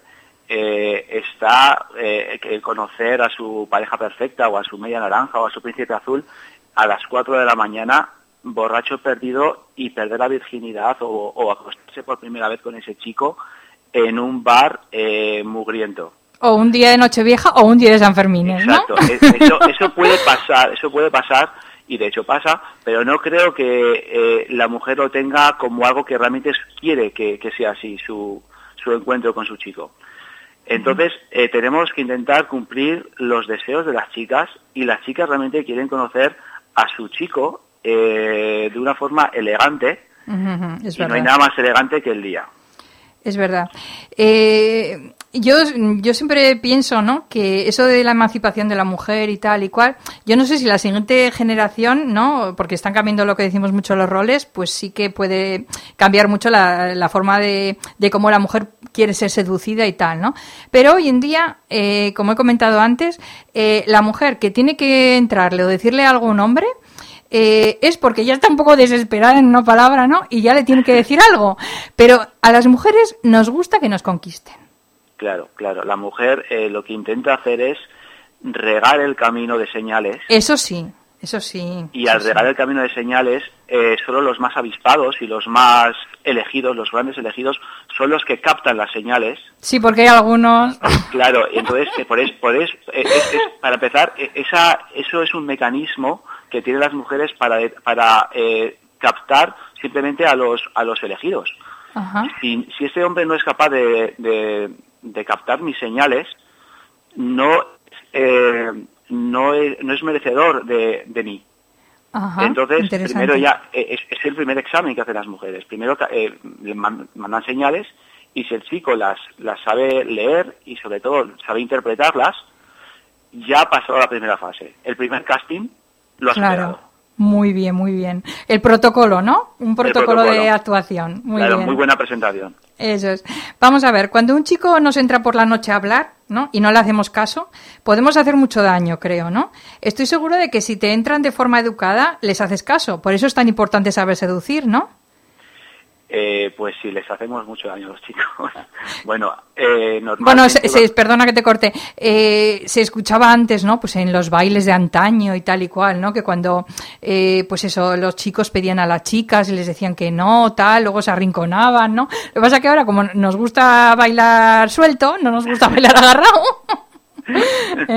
eh, está eh, el conocer a su pareja perfecta o a su media naranja o a su príncipe azul a las cuatro de la mañana, borracho perdido, y perder la virginidad o, o acostarse por primera vez con ese chico en un bar eh, mugriento. O un día de Nochevieja o un día de San Fermín, ¿no? Exacto, eso, eso puede pasar, eso puede pasar y de hecho pasa, pero no creo que eh, la mujer lo tenga como algo que realmente quiere que, que sea así, su, su encuentro con su chico. Entonces, eh, tenemos que intentar cumplir los deseos de las chicas, y las chicas realmente quieren conocer a su chico eh, de una forma elegante, uh-huh, es y verdad. No hay nada más elegante que el día. Es verdad. Eh, yo, yo siempre pienso, ¿no?, que eso de la emancipación de la mujer y tal y cual, yo no sé si la siguiente generación, ¿no?, porque están cambiando lo que decimos mucho los roles, pues sí que puede cambiar mucho la, la forma de, de cómo la mujer quiere ser seducida y tal, ¿no? Pero hoy en día, eh, como he comentado antes, eh, la mujer que tiene que entrarle o decirle algo a un hombre, Eh, es porque ya está un poco desesperada en una palabra, ¿no? Y ya le tiene que decir algo. Pero a las mujeres nos gusta que nos conquisten. Claro, claro. La mujer eh, lo que intenta hacer es regar el camino de señales. Eso sí, eso sí. Y al eso regar sí. el camino de señales, eh, solo los más avispados y los más elegidos, los grandes elegidos, son los que captan las señales. Sí, porque hay algunos... Claro, y entonces, eh, por es, por es, eh, es, es, para empezar, eh, esa, eso es un mecanismo que tienen las mujeres para para eh, captar simplemente a los a los elegidos. Ajá. Si, si este hombre no es capaz de, de, de captar mis señales, no eh, no, es, no es merecedor de, de mí. Ajá, entonces, primero ya es, es el primer examen que hacen las mujeres. Primero eh, le mandan señales, y si el chico las las sabe leer y sobre todo sabe interpretarlas, ya ha pasado la primera fase. El primer casting lo has claro. superado. Muy bien, muy bien. El protocolo, ¿no? Un protocolo, protocolo. de actuación. Muy claro, bien. Muy buena presentación. Eso es. Vamos a ver, cuando un chico nos entra por la noche a hablar, ¿no?, y no le hacemos caso, podemos hacer mucho daño, creo, ¿no? Estoy seguro de que si te entran de forma educada, les haces caso. Por eso es tan importante saber seducir, ¿no? Eh, pues sí, les hacemos mucho daño a los chicos. bueno, eh, normalmente... Bueno, se, se, perdona que te corte. Eh, se escuchaba antes, ¿no?, pues en los bailes de antaño y tal y cual, ¿no?, que cuando, eh, pues eso, los chicos pedían a las chicas y les decían que no, tal, luego se arrinconaban, ¿no? Lo que pasa es que ahora, como nos gusta bailar suelto, no nos gusta bailar agarrado. ¿Eh?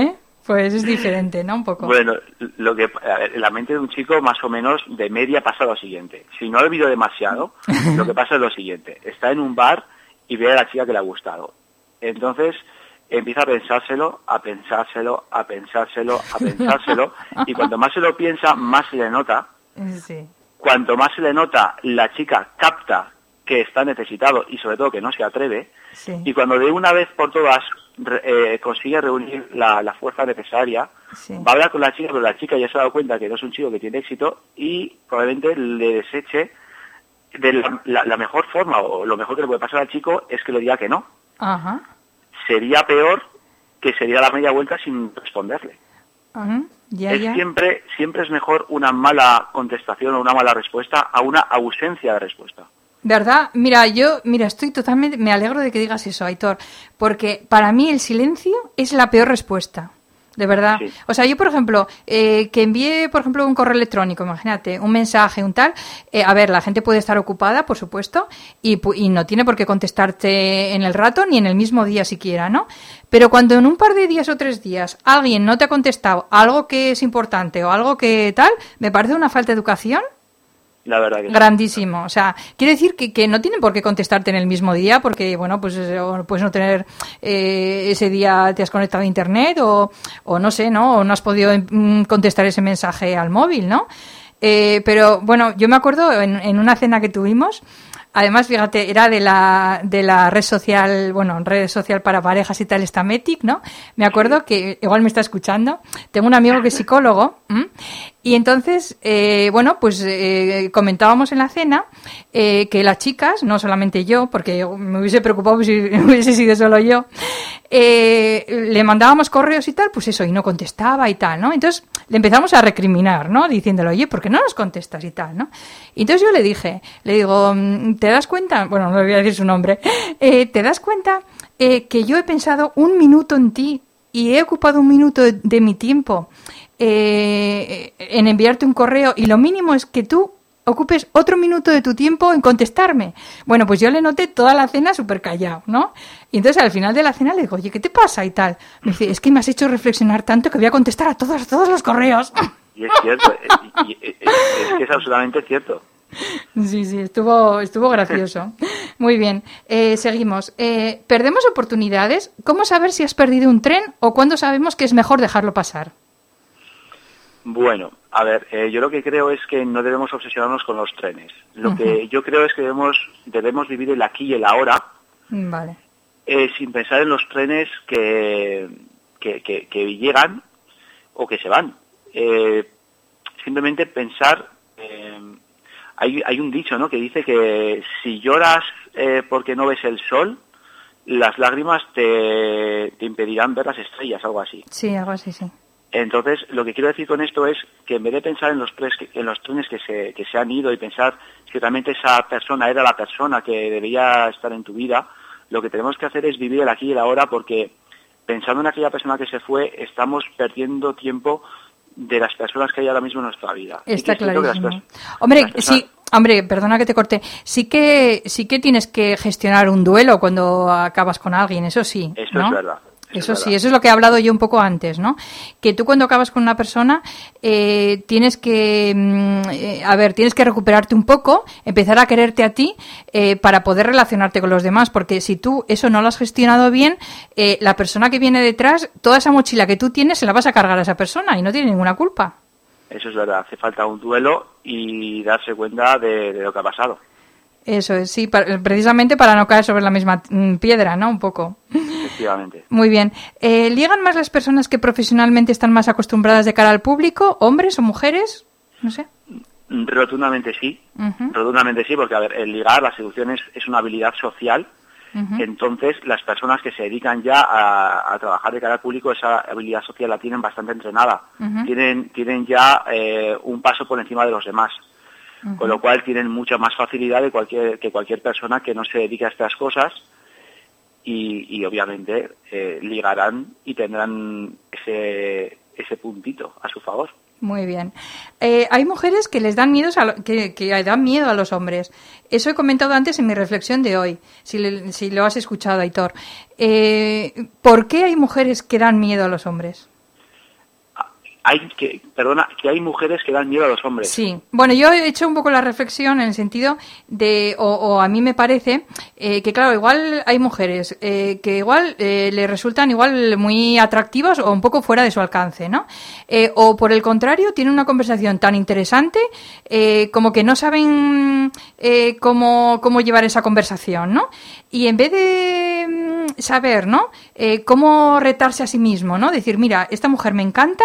Pues es diferente, ¿no? Un poco. Bueno, lo que a ver, en la mente de un chico más o menos de media pasa lo siguiente. Si no ha bebido demasiado, lo que pasa es lo siguiente. Está en un bar y ve a la chica que le ha gustado. Entonces empieza a pensárselo, a pensárselo, a pensárselo, a pensárselo, y cuanto más se lo piensa, más se le nota. Sí. Cuanto más se le nota, la chica capta que está necesitado y sobre todo que no se atreve. Sí. Y cuando de una vez por todas eh, consigue reunir la, la fuerza necesaria, Sí. va a hablar con la chica, pero la chica ya se ha dado cuenta que no es un chico que tiene éxito y probablemente le deseche de la, la, la mejor forma, o lo mejor que le puede pasar al chico es que le diga que no. Ajá. Sería peor que sería la media vuelta sin responderle. Ajá. Ya, es ya. siempre siempre es mejor una mala contestación o una mala respuesta a una ausencia de respuesta. ¿Verdad? Mira, yo, mira, estoy totalmente, me alegro de que digas eso, Aitor, porque para mí el silencio es la peor respuesta. De verdad. Sí. O sea, yo, por ejemplo, eh, que envíe, por ejemplo, un correo electrónico, imagínate, un mensaje, un tal, eh, a ver, la gente puede estar ocupada, por supuesto, y, pu- y no tiene por qué contestarte en el rato ni en el mismo día siquiera, ¿no? Pero cuando en un par de días o tres días alguien no te ha contestado algo que es importante o algo que tal, me parece una falta de educación La verdad que sí. grandísimo. O sea, quiere decir que, que no tienen por qué contestarte en el mismo día porque, bueno, pues eh, o puedes no tener eh, ese día te has conectado a internet o, o no sé, ¿no? O no has podido mm, contestar ese mensaje al móvil, ¿no? Eh, pero, bueno, yo me acuerdo en, en una cena que tuvimos, además, fíjate, era de la, de la red social, bueno, red social para parejas y tal, esta Metic, ¿no? Me acuerdo que, igual me está escuchando, tengo un amigo que es psicólogo, ¿m? Y entonces, eh, bueno, pues eh, comentábamos en la cena eh, que las chicas, no solamente yo, porque me hubiese preocupado si hubiese sido solo yo, eh, le mandábamos correos y tal, pues eso, y no contestaba y tal, ¿no? Entonces le empezamos a recriminar, ¿no? Diciéndole, oye, ¿por qué no nos contestas y tal, ¿no? Y entonces yo le dije, le digo, ¿te das cuenta? Bueno, no le voy a decir su nombre. Eh, ¿Te das cuenta eh, que yo he pensado un minuto en ti y he ocupado un minuto de, de mi tiempo eh, en enviarte un correo y lo mínimo es que tú ocupes otro minuto de tu tiempo en contestarme? Bueno, pues yo le noté toda la cena súper callado, ¿no? Y entonces al final de la cena le digo, oye, ¿qué te pasa? Y tal. Me dice, es que me has hecho reflexionar tanto que voy a contestar a todos, todos los correos. Y es cierto, y- y- y- es que es absolutamente cierto. Sí, sí, estuvo, estuvo gracioso. Muy bien, eh, seguimos. Eh, ¿Perdemos oportunidades? ¿Cómo saber si has perdido un tren o cuándo sabemos que es mejor dejarlo pasar? Bueno, a ver, eh, yo lo que creo es que no debemos obsesionarnos con los trenes. Lo Ujú. que yo creo es que debemos, debemos vivir el aquí y el ahora, Vale. eh, sin pensar en los trenes que, que, que, que llegan o que se van. Eh, simplemente pensar, eh, hay, hay un dicho, ¿no?, que dice que si lloras eh, porque no ves el sol, las lágrimas te, te impedirán ver las estrellas, algo así. Sí, algo así, sí. Entonces, lo que quiero decir con esto es que en vez de pensar en los, tres, en los trenes que se, que se han ido y pensar si realmente esa persona era la persona que debía estar en tu vida, lo que tenemos que hacer es vivir el aquí y el ahora, porque pensando en aquella persona que se fue, estamos perdiendo tiempo de las personas que hay ahora mismo en nuestra vida. Sí Está que es cierto que las clarísimo. pers- Hombre, las personas- sí, hombre, perdona que te corte. Sí que, sí que tienes que gestionar un duelo cuando acabas con alguien, eso sí. Eso ¿no? es verdad. Eso es sí, verdad. eso es lo que he hablado yo un poco antes, ¿no? Que tú cuando acabas con una persona eh, tienes que, mm, eh, a ver, tienes que recuperarte un poco, empezar a quererte a ti eh, para poder relacionarte con los demás, porque si tú eso no lo has gestionado bien, eh, la persona que viene detrás, toda esa mochila que tú tienes se la vas a cargar a esa persona y no tiene ninguna culpa. Eso es verdad. Hace falta un duelo y darse cuenta de, de lo que ha pasado. Eso es, sí, pa- precisamente para no caer sobre la misma mm, piedra, ¿no? Un poco. Efectivamente. Muy bien. Eh, ¿Liegan más las personas que profesionalmente están más acostumbradas de cara al público, hombres o mujeres? No sé. Rotundamente sí. Ujú, Rotundamente sí, porque a ver, el ligar, la seducción es, es una habilidad social. ujú. Entonces, las personas que se dedican ya a, a trabajar de cara al público, esa habilidad social la tienen bastante entrenada. Ujú. Tienen, tienen ya eh, un paso por encima de los demás. Con lo cual tienen mucha más facilidad de cualquier, que cualquier persona que no se dedique a estas cosas y, y obviamente eh, ligarán y tendrán ese, ese puntito a su favor. Muy bien. Eh, hay mujeres que les dan miedos a lo- que, que dan miedo a los hombres. Eso he comentado antes en mi reflexión de hoy, si, le- si lo has escuchado, Aitor. Eh, ¿Por qué hay mujeres que dan miedo a los hombres? hay que, perdona, que hay mujeres que dan miedo a los hombres. Sí, bueno, yo he hecho un poco la reflexión en el sentido de, o, o a mí me parece eh, que claro, igual hay mujeres eh, que igual eh, le resultan igual muy atractivas o un poco fuera de su alcance, ¿no? Eh, o por el contrario, tienen una conversación tan interesante eh, como que no saben eh, cómo, cómo llevar esa conversación, ¿no? Y en vez de saber, ¿no? Eh, cómo retarse a sí mismo, ¿no? Decir, mira, esta mujer me encanta,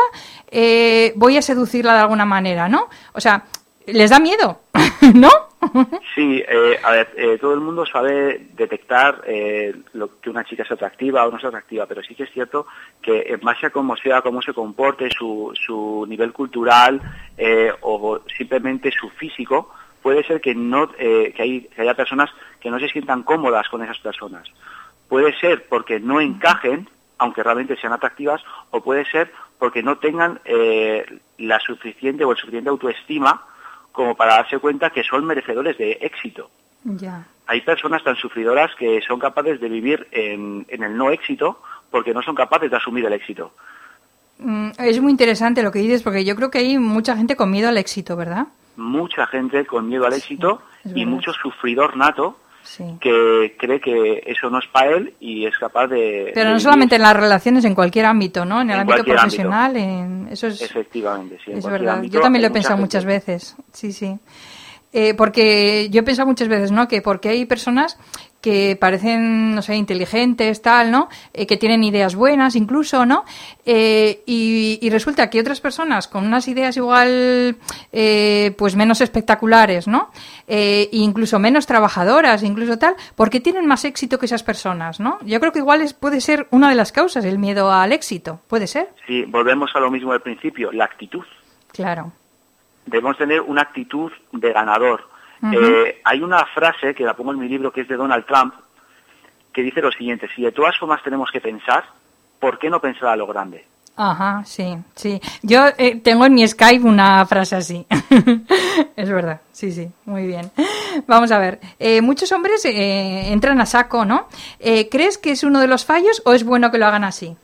eh, voy a seducirla de alguna manera, ¿no? O sea, les da miedo, ¿no? Sí, eh, a ver, eh, todo el mundo sabe detectar eh, lo que una chica es atractiva o no es atractiva, pero sí que es cierto que en base a cómo sea, cómo se comporte, su, su nivel cultural eh, o simplemente su físico, puede ser que no eh, que, hay, que haya personas que no se sientan cómodas con esas personas. Puede ser porque no encajen, aunque realmente sean atractivas, o puede ser porque no tengan eh, la suficiente o el suficiente autoestima como para darse cuenta que son merecedores de éxito. Ya. Hay personas tan sufridoras que son capaces de vivir en, en el no éxito porque no son capaces de asumir el éxito. Mm, es muy interesante lo que dices, porque yo creo que hay mucha gente con miedo al éxito, ¿verdad? Mucha gente con miedo al éxito sí, y mucho sufridor nato sí. que cree que eso no es para él y es capaz de... Pero de no solamente en las relaciones, en cualquier ámbito, ¿no? En el en ámbito profesional, ámbito. En... eso es... Efectivamente, sí. Es verdad, yo también lo he pensado gente. muchas veces, sí, sí. Eh, porque yo he pensado muchas veces, ¿no? Que porque hay personas que parecen, no sé, inteligentes, tal, ¿no? Eh, que tienen ideas buenas incluso, ¿no? Eh, y, y resulta que otras personas con unas ideas igual, eh, pues menos espectaculares, ¿no? Eh, e incluso menos trabajadoras, incluso tal, porque tienen más éxito que esas personas, ¿no? Yo creo que igual es, puede ser una de las causas, el miedo al éxito, ¿puede ser? Sí, volvemos a lo mismo del principio, la actitud. Claro. Debemos tener una actitud de ganador. Uh-huh. Eh, hay una frase que la pongo en mi libro que es de Donald Trump que dice lo siguiente: si de todas formas tenemos que pensar, ¿por qué no pensar a lo grande? Ajá, sí, sí. Yo eh, tengo en mi Skype una frase así. Es verdad, sí, sí, muy bien. Vamos a ver. Eh, muchos hombres eh, entran a saco, ¿no? Eh, ¿Crees que es uno de los fallos o es bueno que lo hagan así?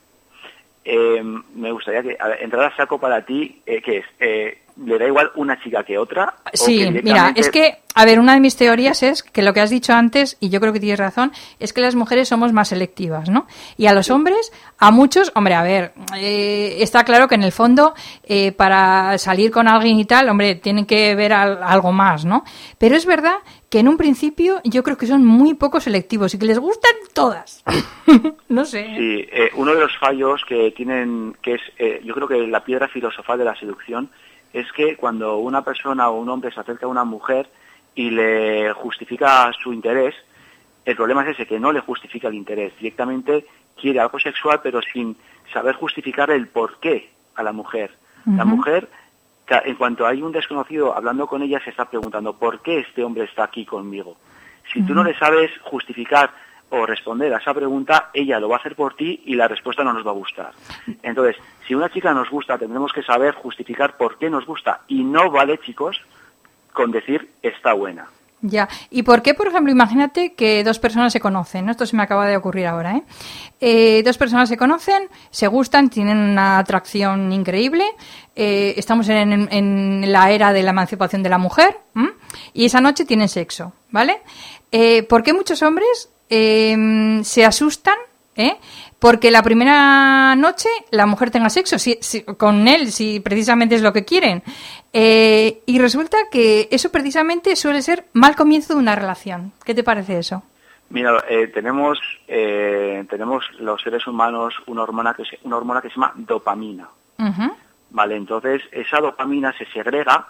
Eh, me gustaría que a ver, entrar a saco para ti, eh, ¿qué es? Eh, ¿Le da igual una chica que otra? Sí, que directamente... mira, es que, a ver, una de mis teorías es que lo que has dicho antes, y yo creo que tienes razón, es que las mujeres somos más selectivas, ¿no? Y a los sí. hombres, a muchos, hombre, a ver, eh, está claro que en el fondo, eh, para salir con alguien y tal, hombre, tienen que ver al, algo más, ¿no? Pero es verdad que en un principio yo creo que son muy poco selectivos y que les gustan todas. No sé. Sí, eh, uno de los fallos que tienen, que es, eh, yo creo que la piedra filosofal de la seducción, es que cuando una persona o un hombre se acerca a una mujer y le justifica su interés, el problema es ese, que no le justifica el interés. Directamente quiere algo sexual, pero sin saber justificar el porqué a la mujer. Uh-huh. La mujer, en cuanto hay un desconocido hablando con ella, se está preguntando ¿por qué este hombre está aquí conmigo? Si uh-huh. tú no le sabes justificar o responder a esa pregunta, ella lo va a hacer por ti y la respuesta no nos va a gustar. Entonces, si una chica nos gusta, tendremos que saber justificar por qué nos gusta. Y no vale, chicos, con decir está buena. Ya. ¿Y por qué, por ejemplo, imagínate que dos personas se conocen, ¿no? Esto se me acaba de ocurrir ahora, ¿eh? Eh, dos personas se conocen, se gustan, tienen una atracción increíble, eh, estamos en, en, en la era de la emancipación de la mujer, ¿m? Y esa noche tienen sexo, ¿vale? Eh, ¿Por qué muchos hombres eh, se asustan, ¿eh? Porque la primera noche la mujer tenga sexo si, si, con él, si precisamente es lo que quieren. Eh, y resulta que eso precisamente suele ser mal comienzo de una relación. ¿Qué te parece eso? Mira, eh, tenemos eh, tenemos los seres humanos una hormona que se, una hormona que se llama dopamina. Uh-huh. Vale, entonces esa dopamina se segrega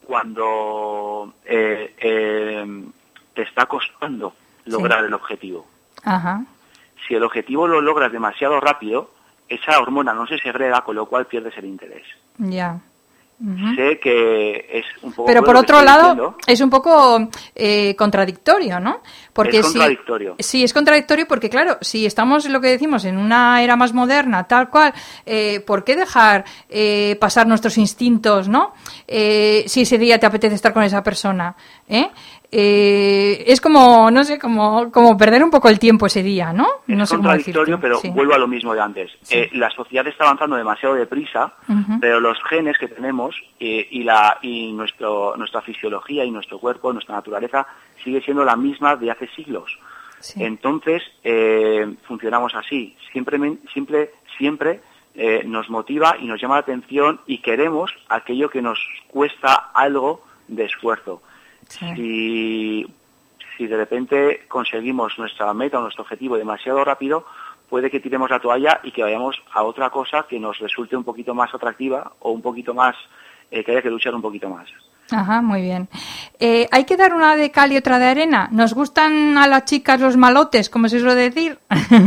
cuando eh, eh, te está costando lograr sí. el objetivo. Ajá. Si el objetivo lo logras demasiado rápido, esa hormona no se segrega, con lo cual pierdes el interés. Ya. Uh-huh. Sé que es un poco... Pero por otro lado, diciendo. es un poco eh, contradictorio, ¿no? Porque es contradictorio. Si, sí, es contradictorio porque, claro, si estamos, lo que decimos, en una era más moderna, tal cual, eh, ¿por qué dejar eh, pasar nuestros instintos, no? Eh, si ese día te apetece estar con esa persona. ¿eh? Eh, es como, no sé, como, como perder un poco el tiempo ese día, ¿no? Es no sé contradictorio, pero sí. vuelvo a lo mismo de antes. Sí. Eh, la sociedad está avanzando demasiado deprisa, uh-huh. pero los genes que tenemos eh, y, la, y nuestro, nuestra fisiología y nuestro cuerpo, nuestra naturaleza, sigue siendo la misma de hace siglos. Sí. Entonces, eh, funcionamos así. Siempre, siempre, siempre eh, nos motiva y nos llama la atención y queremos aquello que nos cuesta algo de esfuerzo. Sí. Si, si de repente conseguimos nuestra meta o nuestro objetivo demasiado rápido, puede que tiremos la toalla y que vayamos a otra cosa que nos resulte un poquito más atractiva o un poquito más, eh, que haya que luchar un poquito más. Ajá, muy bien. Eh, ¿Hay que dar una de cal y otra de arena? ¿Nos gustan a las chicas los malotes, como se suele decir?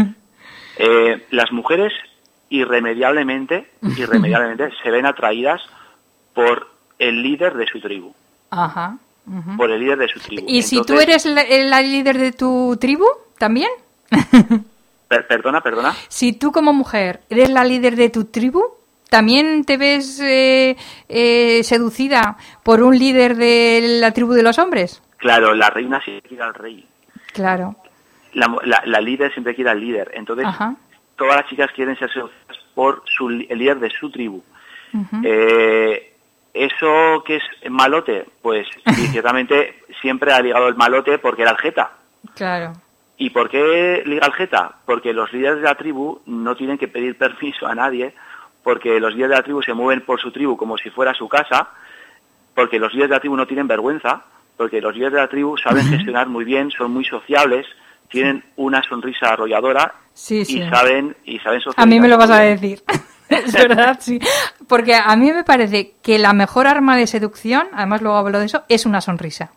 eh, las mujeres irremediablemente, irremediablemente se ven atraídas por el líder de su tribu. Ajá. Uh-huh. Por el líder de su tribu. ¿Y Entonces, si tú eres la, la líder de tu tribu, también? per, perdona, perdona. Si tú como mujer eres la líder de tu tribu, ¿también te ves eh, eh, seducida por un líder de la tribu de los hombres? Claro, la reina siempre quiere al rey. Claro. La, la, la líder siempre quiere al líder. Entonces, Ajá. todas las chicas quieren ser seducidas por su, el líder de su tribu. Uh-huh. Eh... ¿Eso qué es malote? Pues sí, ciertamente siempre ha ligado el malote porque era el jeta. Claro. ¿Y por qué liga el jeta? Porque los líderes de la tribu no tienen que pedir permiso a nadie, porque los líderes de la tribu se mueven por su tribu como si fuera su casa, porque los líderes de la tribu no tienen vergüenza, porque los líderes de la tribu saben uh-huh. gestionar muy bien, son muy sociables, tienen una sonrisa arrolladora sí, sí. y saben y saben socializar. A mí me lo vas a decir. Es verdad, sí. Porque a mí me parece que la mejor arma de seducción, además luego hablo de eso, es una sonrisa.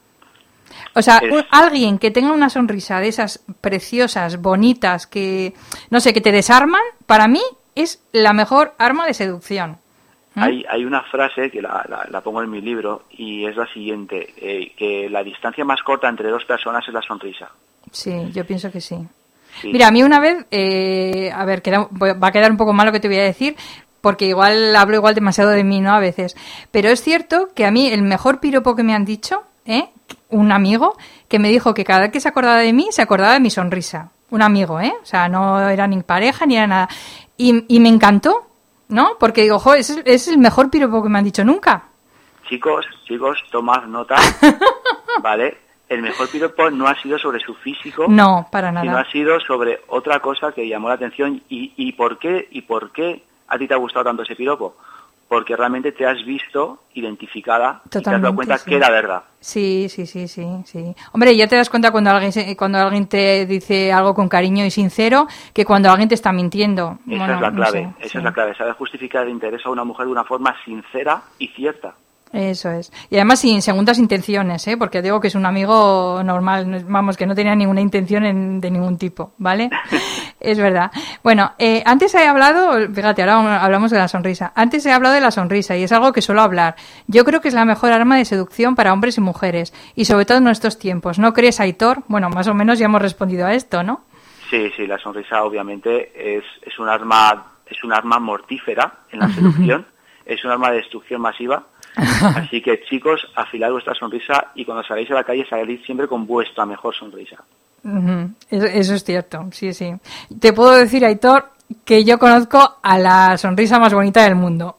O sea, es... un, alguien que tenga una sonrisa de esas preciosas, bonitas, que, no sé, que te desarman, para mí es la mejor arma de seducción. ¿Mm? Hay, hay una frase que la, la, la pongo en mi libro y es la siguiente, eh, que la distancia más corta entre dos personas es la sonrisa. Sí, yo pienso que sí. Sí. Mira, a mí una vez, eh, a ver, queda, va a quedar un poco mal lo que te voy a decir, porque igual hablo igual demasiado de mí, ¿no? A veces. Pero es cierto que a mí el mejor piropo que me han dicho, ¿eh? Un amigo que me dijo que cada vez que se acordaba de mí, se acordaba de mi sonrisa. Un amigo, ¿eh? O sea, no era ni pareja ni era nada. Y, y me encantó, ¿no? Porque digo, jo, ese es el mejor piropo que me han dicho nunca. Chicos, chicos, tomad nota, ¿vale? El mejor piropo no ha sido sobre su físico, no, para nada, sino ha sido sobre otra cosa que llamó la atención. ¿Y, y por qué y por qué a ti te ha gustado tanto ese piropo? Porque realmente te has visto identificada. Totalmente, y te has dado cuenta sí. que era verdad. Sí, sí, sí, sí, sí. Hombre, ya te das cuenta cuando alguien se, cuando alguien te dice algo con cariño y sincero, que cuando alguien te está mintiendo. Esa bueno, es la clave, no sé, esa sí. es la clave. Saber justificar el interés a una mujer de una forma sincera y cierta. Eso es. Y además sin segundas intenciones, ¿eh? Porque digo que es un amigo normal, vamos, que no tenía ninguna intención en, de ningún tipo, ¿vale? Es verdad. Bueno, eh, antes he hablado, fíjate, ahora hablamos de la sonrisa. Antes he hablado de la sonrisa y es algo que suelo hablar. Yo creo que es la mejor arma de seducción para hombres y mujeres y sobre todo en nuestros tiempos. ¿No crees, Aitor? Bueno, más o menos ya hemos respondido a esto, ¿no? Sí, sí, la sonrisa obviamente es, es un arma, es un arma mortífera en la seducción, es un arma de destrucción masiva. Así que, chicos, afilad vuestra sonrisa y cuando salgáis a la calle salid siempre con vuestra mejor sonrisa. Uh-huh. Eso, eso es cierto, sí, sí. Te puedo decir, Aitor, que yo conozco a la sonrisa más bonita del mundo.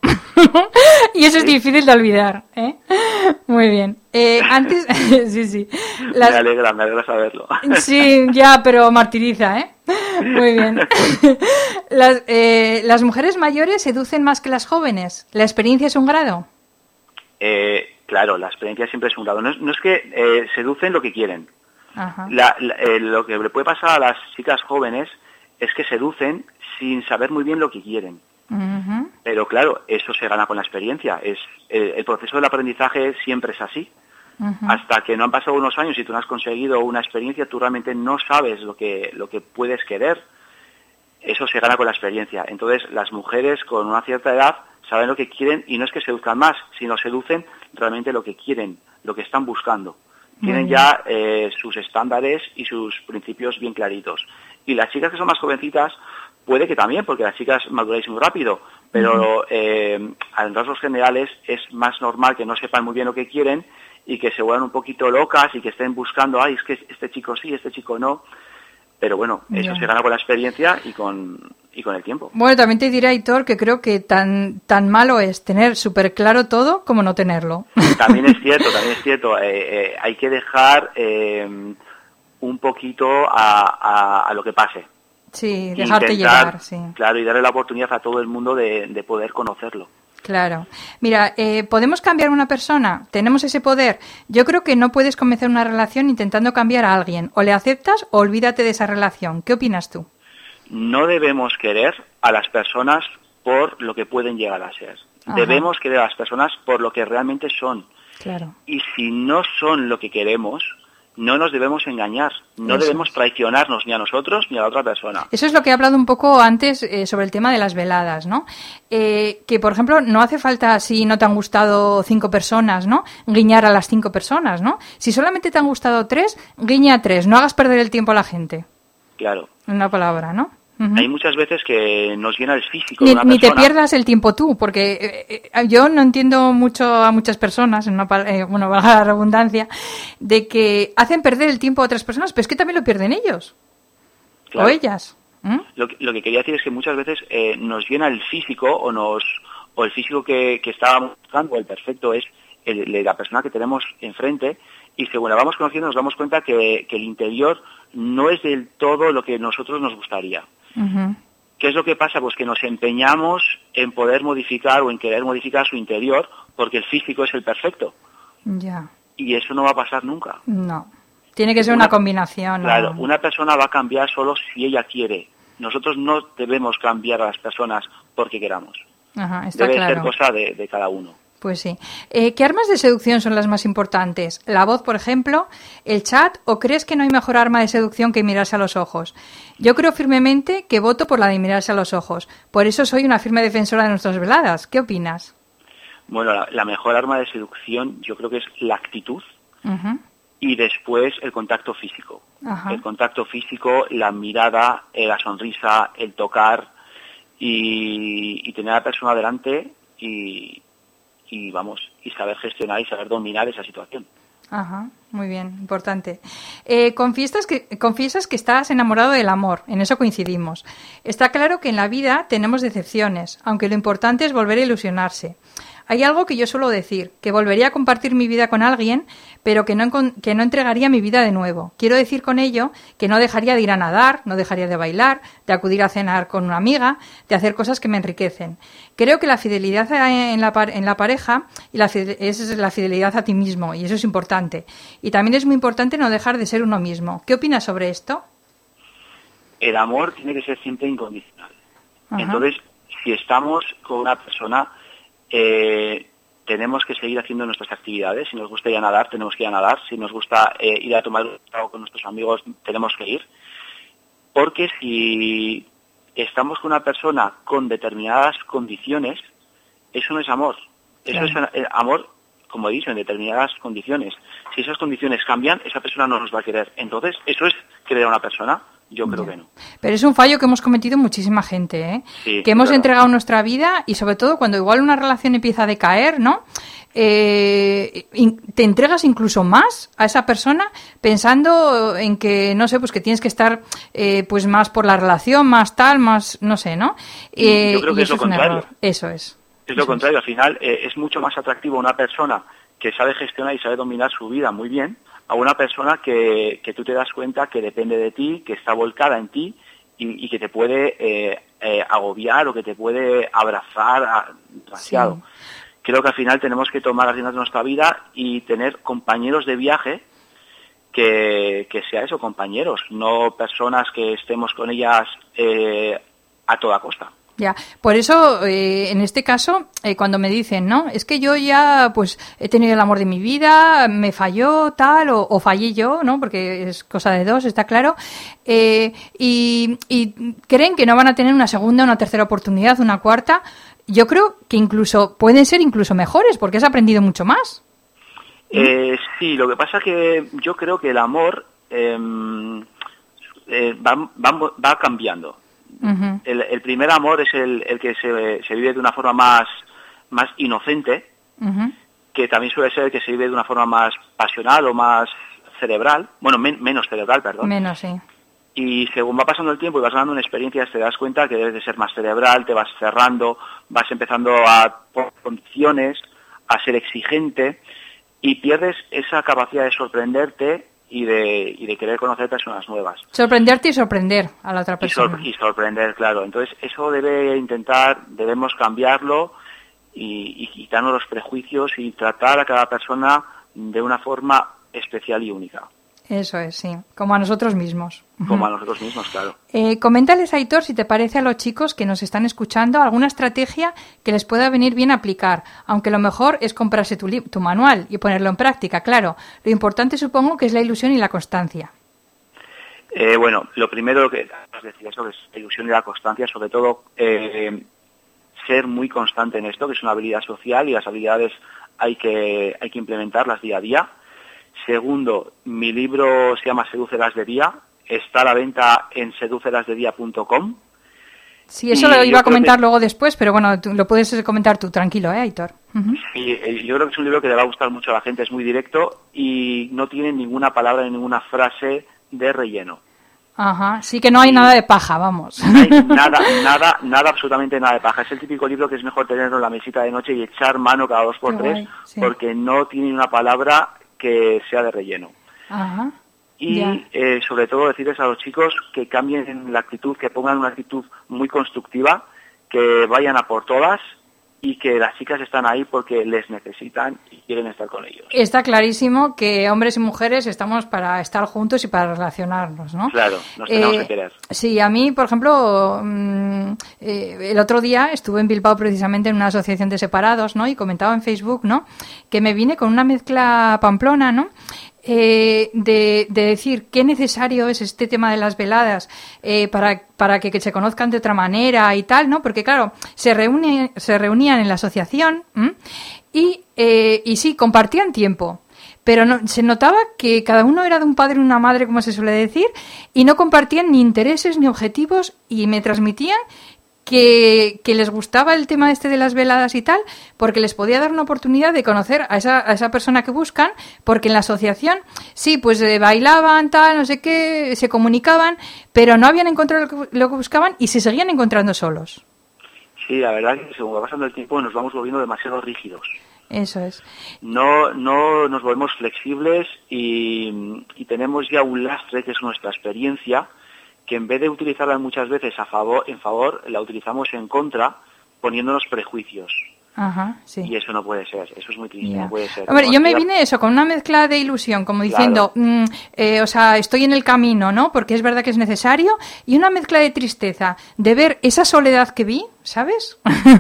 Y eso es difícil de olvidar, ¿eh? Muy bien. Eh, antes, sí, sí. Las... Me alegra, me alegra saberlo. Sí, ya, pero martiriza, ¿eh? Muy bien. Las, eh, ¿Las mujeres mayores seducen más que las jóvenes? ¿La experiencia es un grado? Eh, claro, la experiencia siempre es un grado. No es, no es que eh, seducen lo que quieren. Ajá. La, la, eh, lo que le puede pasar a las chicas jóvenes es que seducen sin saber muy bien lo que quieren. Uh-huh. Pero claro, eso se gana con la experiencia. Es el, el proceso del aprendizaje siempre es así. Uh-huh. Hasta que no han pasado unos años y tú no has conseguido una experiencia, tú realmente no sabes lo que, lo que puedes querer. Eso se gana con la experiencia. Entonces, las mujeres con una cierta edad saben lo que quieren y no es que seduzcan más, sino seducen realmente lo que quieren, lo que están buscando. Tienen ya eh, sus estándares y sus principios bien claritos. Y las chicas que son más jovencitas, puede que también, porque las chicas maduráis muy rápido, pero uh-huh. eh, en rasgos generales es más normal que no sepan muy bien lo que quieren y que se vuelvan un poquito locas y que estén buscando, ay, es que este chico sí, este chico no. Pero bueno, eso yeah. se gana con la experiencia y con y con el tiempo. Bueno, también te diré, Aitor, que creo que tan tan malo es tener súper claro todo como no tenerlo. También es cierto, también es cierto. Eh, eh, hay que dejar eh, un poquito a, a, a lo que pase. Sí, dejarte Intentar, llevar, sí. Claro, y darle la oportunidad a todo el mundo de, de poder conocerlo. Claro. Mira, eh, ¿podemos cambiar a una persona? ¿Tenemos ese poder? Yo creo que no puedes comenzar una relación intentando cambiar a alguien. O le aceptas o olvídate de esa relación. ¿Qué opinas tú? No debemos querer a las personas por lo que pueden llegar a ser. Ajá. Debemos querer a las personas por lo que realmente son. Claro. Y si no son lo que queremos, no nos debemos engañar, no Eso debemos es. traicionarnos ni a nosotros ni a la otra persona. Eso es lo que he hablado un poco antes eh, sobre el tema de las veladas, ¿no? Eh, que, por ejemplo, no hace falta, si no te han gustado cinco personas, ¿no? Guiñar a las cinco personas, ¿no? Si solamente te han gustado tres, guiña a tres, no hagas perder el tiempo a la gente. Claro. En una palabra, ¿no? Uh-huh. Hay muchas veces que nos llena el físico Ni, de una ni persona. te pierdas el tiempo tú, porque eh, eh, yo no entiendo mucho a muchas personas, en una, eh, bueno, valga la redundancia, de que hacen perder el tiempo a otras personas, pero es que también lo pierden ellos. Claro. O ellas. ¿Mm? Lo, que- lo que quería decir es que muchas veces eh, nos llena el físico o nos o el físico que, que estábamos buscando, el perfecto es el, el de la persona que tenemos enfrente, y según la vamos conociendo nos damos cuenta que, que el interior no es del todo lo que nosotros nos gustaría. Uh-huh. ¿Qué es lo que pasa? Pues que nos empeñamos en poder modificar o en querer modificar su interior porque el físico es el perfecto. Ya. Y eso no va a pasar nunca. No. Tiene que ser una, Una- combinación. Claro, ¿no? una persona va a cambiar solo si ella quiere. Nosotros no debemos cambiar a las personas porque queramos. Ajá, está Debe claro. ser cosa de, de cada uno. Pues sí. Eh, ¿Qué armas de seducción son las más importantes? ¿La voz, por ejemplo? ¿El chat? ¿O crees que no hay mejor arma de seducción que mirarse a los ojos? Yo creo firmemente que voto por la de mirarse a los ojos. Por eso soy una firme defensora de nuestras veladas. ¿Qué opinas? Bueno, la, la mejor arma de seducción yo creo que es la actitud Ujú. y después el contacto físico. Ajá. El contacto físico, la mirada, eh, la sonrisa, el tocar y, y tener a la persona delante y, y vamos, y saber gestionar y saber dominar esa situación. Ajá, muy bien, importante. Eh, confiesas que, confiesas que estás enamorado del amor, en eso coincidimos. Está claro que en la vida tenemos decepciones, aunque lo importante es volver a ilusionarse. Hay algo que yo suelo decir, que volvería a compartir mi vida con alguien, pero que no, encon- que no entregaría mi vida de nuevo. Quiero decir con ello que no dejaría de ir a nadar, no dejaría de bailar, de acudir a cenar con una amiga, de hacer cosas que me enriquecen. Creo que la fidelidad en la, par- en la pareja y la fide- es la fidelidad a ti mismo, y eso es importante. Y también es muy importante no dejar de ser uno mismo. ¿Qué opinas sobre esto? El amor tiene que ser siempre incondicional. Ajá. Entonces, si estamos con una persona, eh, tenemos que seguir haciendo nuestras actividades. Si nos gusta ir a nadar, tenemos que ir a nadar. Si nos gusta eh, ir a tomar un trago con nuestros amigos, tenemos que ir. Porque si estamos con una persona con determinadas condiciones, eso no es amor. Eso Claro. es eh, amor, como he dicho, en determinadas condiciones. Si esas condiciones cambian, esa persona no nos va a querer. Entonces, ¿eso es querer a una persona? Yo creo Ya. que no. Pero es un fallo que hemos cometido muchísima gente, ¿eh? Sí, que hemos claro. entregado nuestra vida y sobre todo cuando igual una relación empieza a decaer, ¿no? Eh, in- te entregas incluso más a esa persona pensando en que, no sé, pues que tienes que estar eh, pues más por la relación, más tal, más, no sé, ¿no? Eh, Yo creo que y es eso lo un contrario. error. Eso es. Es lo Eso contrario, al final eh, es mucho más atractivo una persona que sabe gestionar y sabe dominar su vida muy bien a una persona que, que tú te das cuenta que depende de ti, que está volcada en ti y, y que te puede eh, eh, agobiar o que te puede abrazar a- demasiado. Sí. Creo que al final tenemos que tomar las riendas de nuestra vida y tener compañeros de viaje que, que sea eso, compañeros, no personas que estemos con ellas eh, a toda costa. Ya, por eso, eh, en este caso, eh, cuando me dicen, ¿no? Es que yo ya, pues, he tenido el amor de mi vida, me falló tal, o, o fallé yo, ¿no? Porque es cosa de dos, está claro. Eh, y, y creen que no van a tener una segunda, una tercera oportunidad, una cuarta. Yo creo que incluso pueden ser incluso mejores, porque has aprendido mucho más. Eh, sí, lo que pasa que yo creo que el amor eh, eh, va, va, va cambiando. Ujú. El, el primer amor es el, el que se, se vive de una forma más, más inocente Ujú. que también suele ser que se vive de una forma más pasional o más cerebral, bueno, men- menos cerebral, perdón. Menos, sí. Y según va pasando el tiempo y vas ganando en experiencias, te das cuenta que debes de ser más cerebral, te vas cerrando, vas empezando a poner condiciones, a ser exigente, y pierdes esa capacidad de sorprenderte y de, y de querer conocer personas nuevas. Sorprenderte y sorprender a la otra Y, persona. sor- y sorprender, claro. Entonces, eso debe intentar, debemos cambiarlo y, y quitarnos los prejuicios y tratar a cada persona de una forma especial y única. Eso es, sí. Como a nosotros mismos. Como a nosotros mismos, claro. Eh, coméntales, Aitor, si te parece a los chicos que nos están escuchando alguna estrategia que les pueda venir bien aplicar, aunque lo mejor es comprarse tu, li- tu manual y ponerlo en práctica, claro. Lo importante supongo que es la ilusión y la constancia. Eh, bueno, lo primero que has decir eso es la ilusión y la constancia, sobre todo eh, ser muy constante en esto, que es una habilidad social y las habilidades hay que hay que implementarlas día a día. Segundo, mi libro se llama Sedúcelas de Día, está a la venta en sedúcelas de día punto com. Sí, eso Y lo yo iba a creo comentar que- luego después, pero bueno, tú, lo puedes comentar tú, tranquilo, ¿eh, Aitor? Ujú. Y eh, yo creo que es un libro que le va a gustar mucho a la gente, es muy directo y no tiene ninguna palabra ni ninguna frase de relleno. Ajá, sí que no hay nada de paja, vamos. No hay nada, nada, nada, absolutamente nada de paja. Es el típico libro que es mejor tenerlo en la mesita de noche y echar mano cada dos por Qué tres, guay, sí. porque no tiene una palabra que sea de relleno. Ajá. Y Ya. eh, sobre todo decirles a los chicos que cambien la actitud, que pongan una actitud muy constructiva, que vayan a por todas y que las chicas están ahí porque les necesitan y quieren estar con ellos. Está clarísimo que hombres y mujeres estamos para estar juntos y para relacionarnos, ¿no? Claro, nos tenemos Eh, que querer. Sí, a mí, por ejemplo, mm, eh, el otro día estuve en Bilbao precisamente en una asociación de separados, ¿no? Y comentaba en Facebook, ¿no? Que me vine con una mezcla pamplona, ¿no? Eh, de, de decir qué necesario es este tema de las veladas eh, para, para que, que se conozcan de otra manera y tal, ¿no? Porque claro, se, reúne, se reunían en la asociación ¿m? y, eh, y sí, compartían tiempo. Pero no, se notaba que cada uno era de un padre y una madre, como se suele decir, y no compartían ni intereses ni objetivos y me transmitían que, que les gustaba el tema este de las veladas y tal, porque les podía dar una oportunidad de conocer a esa, a esa persona que buscan, porque en la asociación, sí, pues eh, bailaban, tal, no sé qué, se comunicaban, pero no habían encontrado lo que, lo que buscaban y se seguían encontrando solos. Sí, la verdad es que según va pasando el tiempo nos vamos volviendo demasiado rígidos. Eso es. No, no nos volvemos flexibles y, y tenemos ya un lastre que es nuestra experiencia, que en vez de utilizarla muchas veces a favor, en favor, la utilizamos en contra, poniéndonos prejuicios. Ajá, sí. Y eso no puede ser, eso es muy triste, Ya. no puede ser. Hombre, yo me Demasiado- vine eso, con una mezcla de ilusión, como Claro. diciendo, mm, eh, o sea, estoy en el camino, ¿no? Porque es verdad que es necesario, y una mezcla de tristeza, de ver esa soledad que vi, ¿sabes?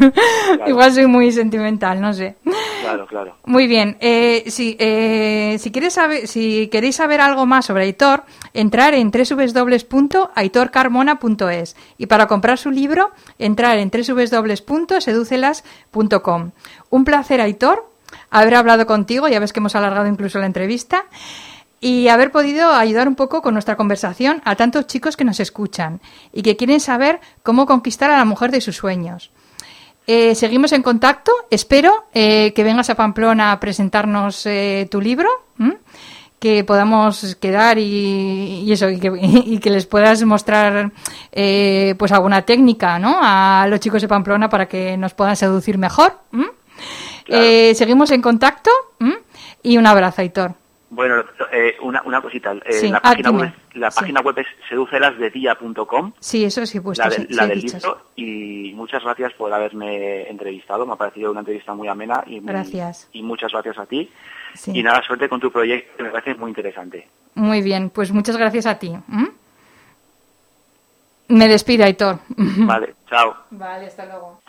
Igual soy muy sentimental, no sé. Claro, claro. Muy bien, eh, si, eh, si, quieres saber, si queréis saber algo más sobre Aitor, entrar en doble u doble u doble u punto aitor carmona punto es y para comprar su libro, entrar en doble u doble u doble u punto sedúcelas punto com. Un placer, Aitor, haber hablado contigo, ya ves que hemos alargado incluso la entrevista, y haber podido ayudar un poco con nuestra conversación a tantos chicos que nos escuchan y que quieren saber cómo conquistar a la mujer de sus sueños. Eh, seguimos en contacto. Espero eh, que vengas a Pamplona a presentarnos eh, tu libro, ¿m? Que podamos quedar y, y eso y que, y que les puedas mostrar eh, pues alguna técnica, ¿no? A los chicos de Pamplona para que nos puedan seducir mejor. ¿m? Claro. Eh, seguimos en contacto ¿m? Y un abrazo, Aitor. Bueno, eh, una, una cosita. Eh, Sí. la Ah, página, dime. web, la Sí. página web es sedúcelas de día punto com. Sí, eso sí he puesto. La, de- sí, la sí he del dicho, libro, y muchas gracias por haberme entrevistado, me ha parecido una entrevista muy amena y, muy- Gracias. y muchas gracias a ti. sí. Y nada, suerte con tu proyecto, que me parece muy interesante. Muy bien, pues muchas gracias a ti. ¿m? Me despido, Aitor. Vale, chao. Vale, hasta luego.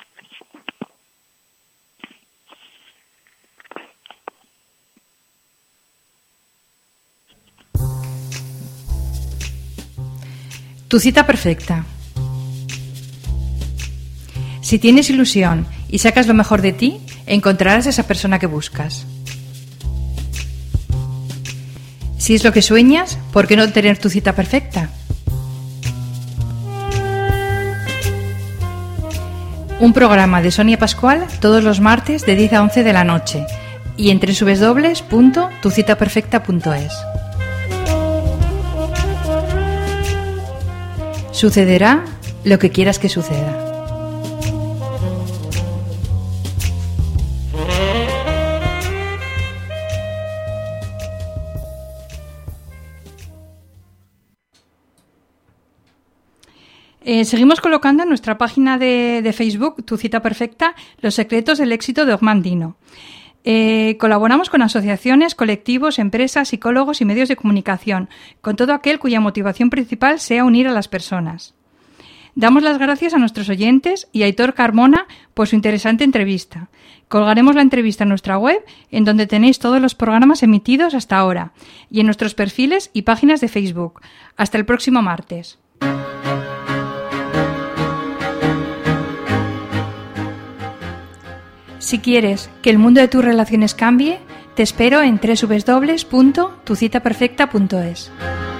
Tu cita perfecta. Si tienes ilusión y sacas lo mejor de ti, encontrarás a esa persona que buscas. Si es lo que sueñas, ¿por qué no tener tu cita perfecta? Un programa de Sonia Pascual todos los martes de diez a once de la noche y en doble u doble u doble u punto tu cita perfecta punto es. Sucederá lo que quieras que suceda. Eh, seguimos colocando en nuestra página de, de Facebook, Tu Cita Perfecta, los secretos del éxito de Ogmandino. Eh, colaboramos con asociaciones, colectivos, empresas, psicólogos y medios de comunicación, con todo aquel cuya motivación principal sea unir a las personas. Damos las gracias a nuestros oyentes y a Aitor Carmona por su interesante entrevista. Colgaremos la entrevista en nuestra web, en donde tenéis todos los programas emitidos hasta ahora, y en nuestros perfiles y páginas de Facebook. Hasta el próximo martes. Si quieres que el mundo de tus relaciones cambie, te espero en doble u doble u doble u punto tu cita perfecta punto es.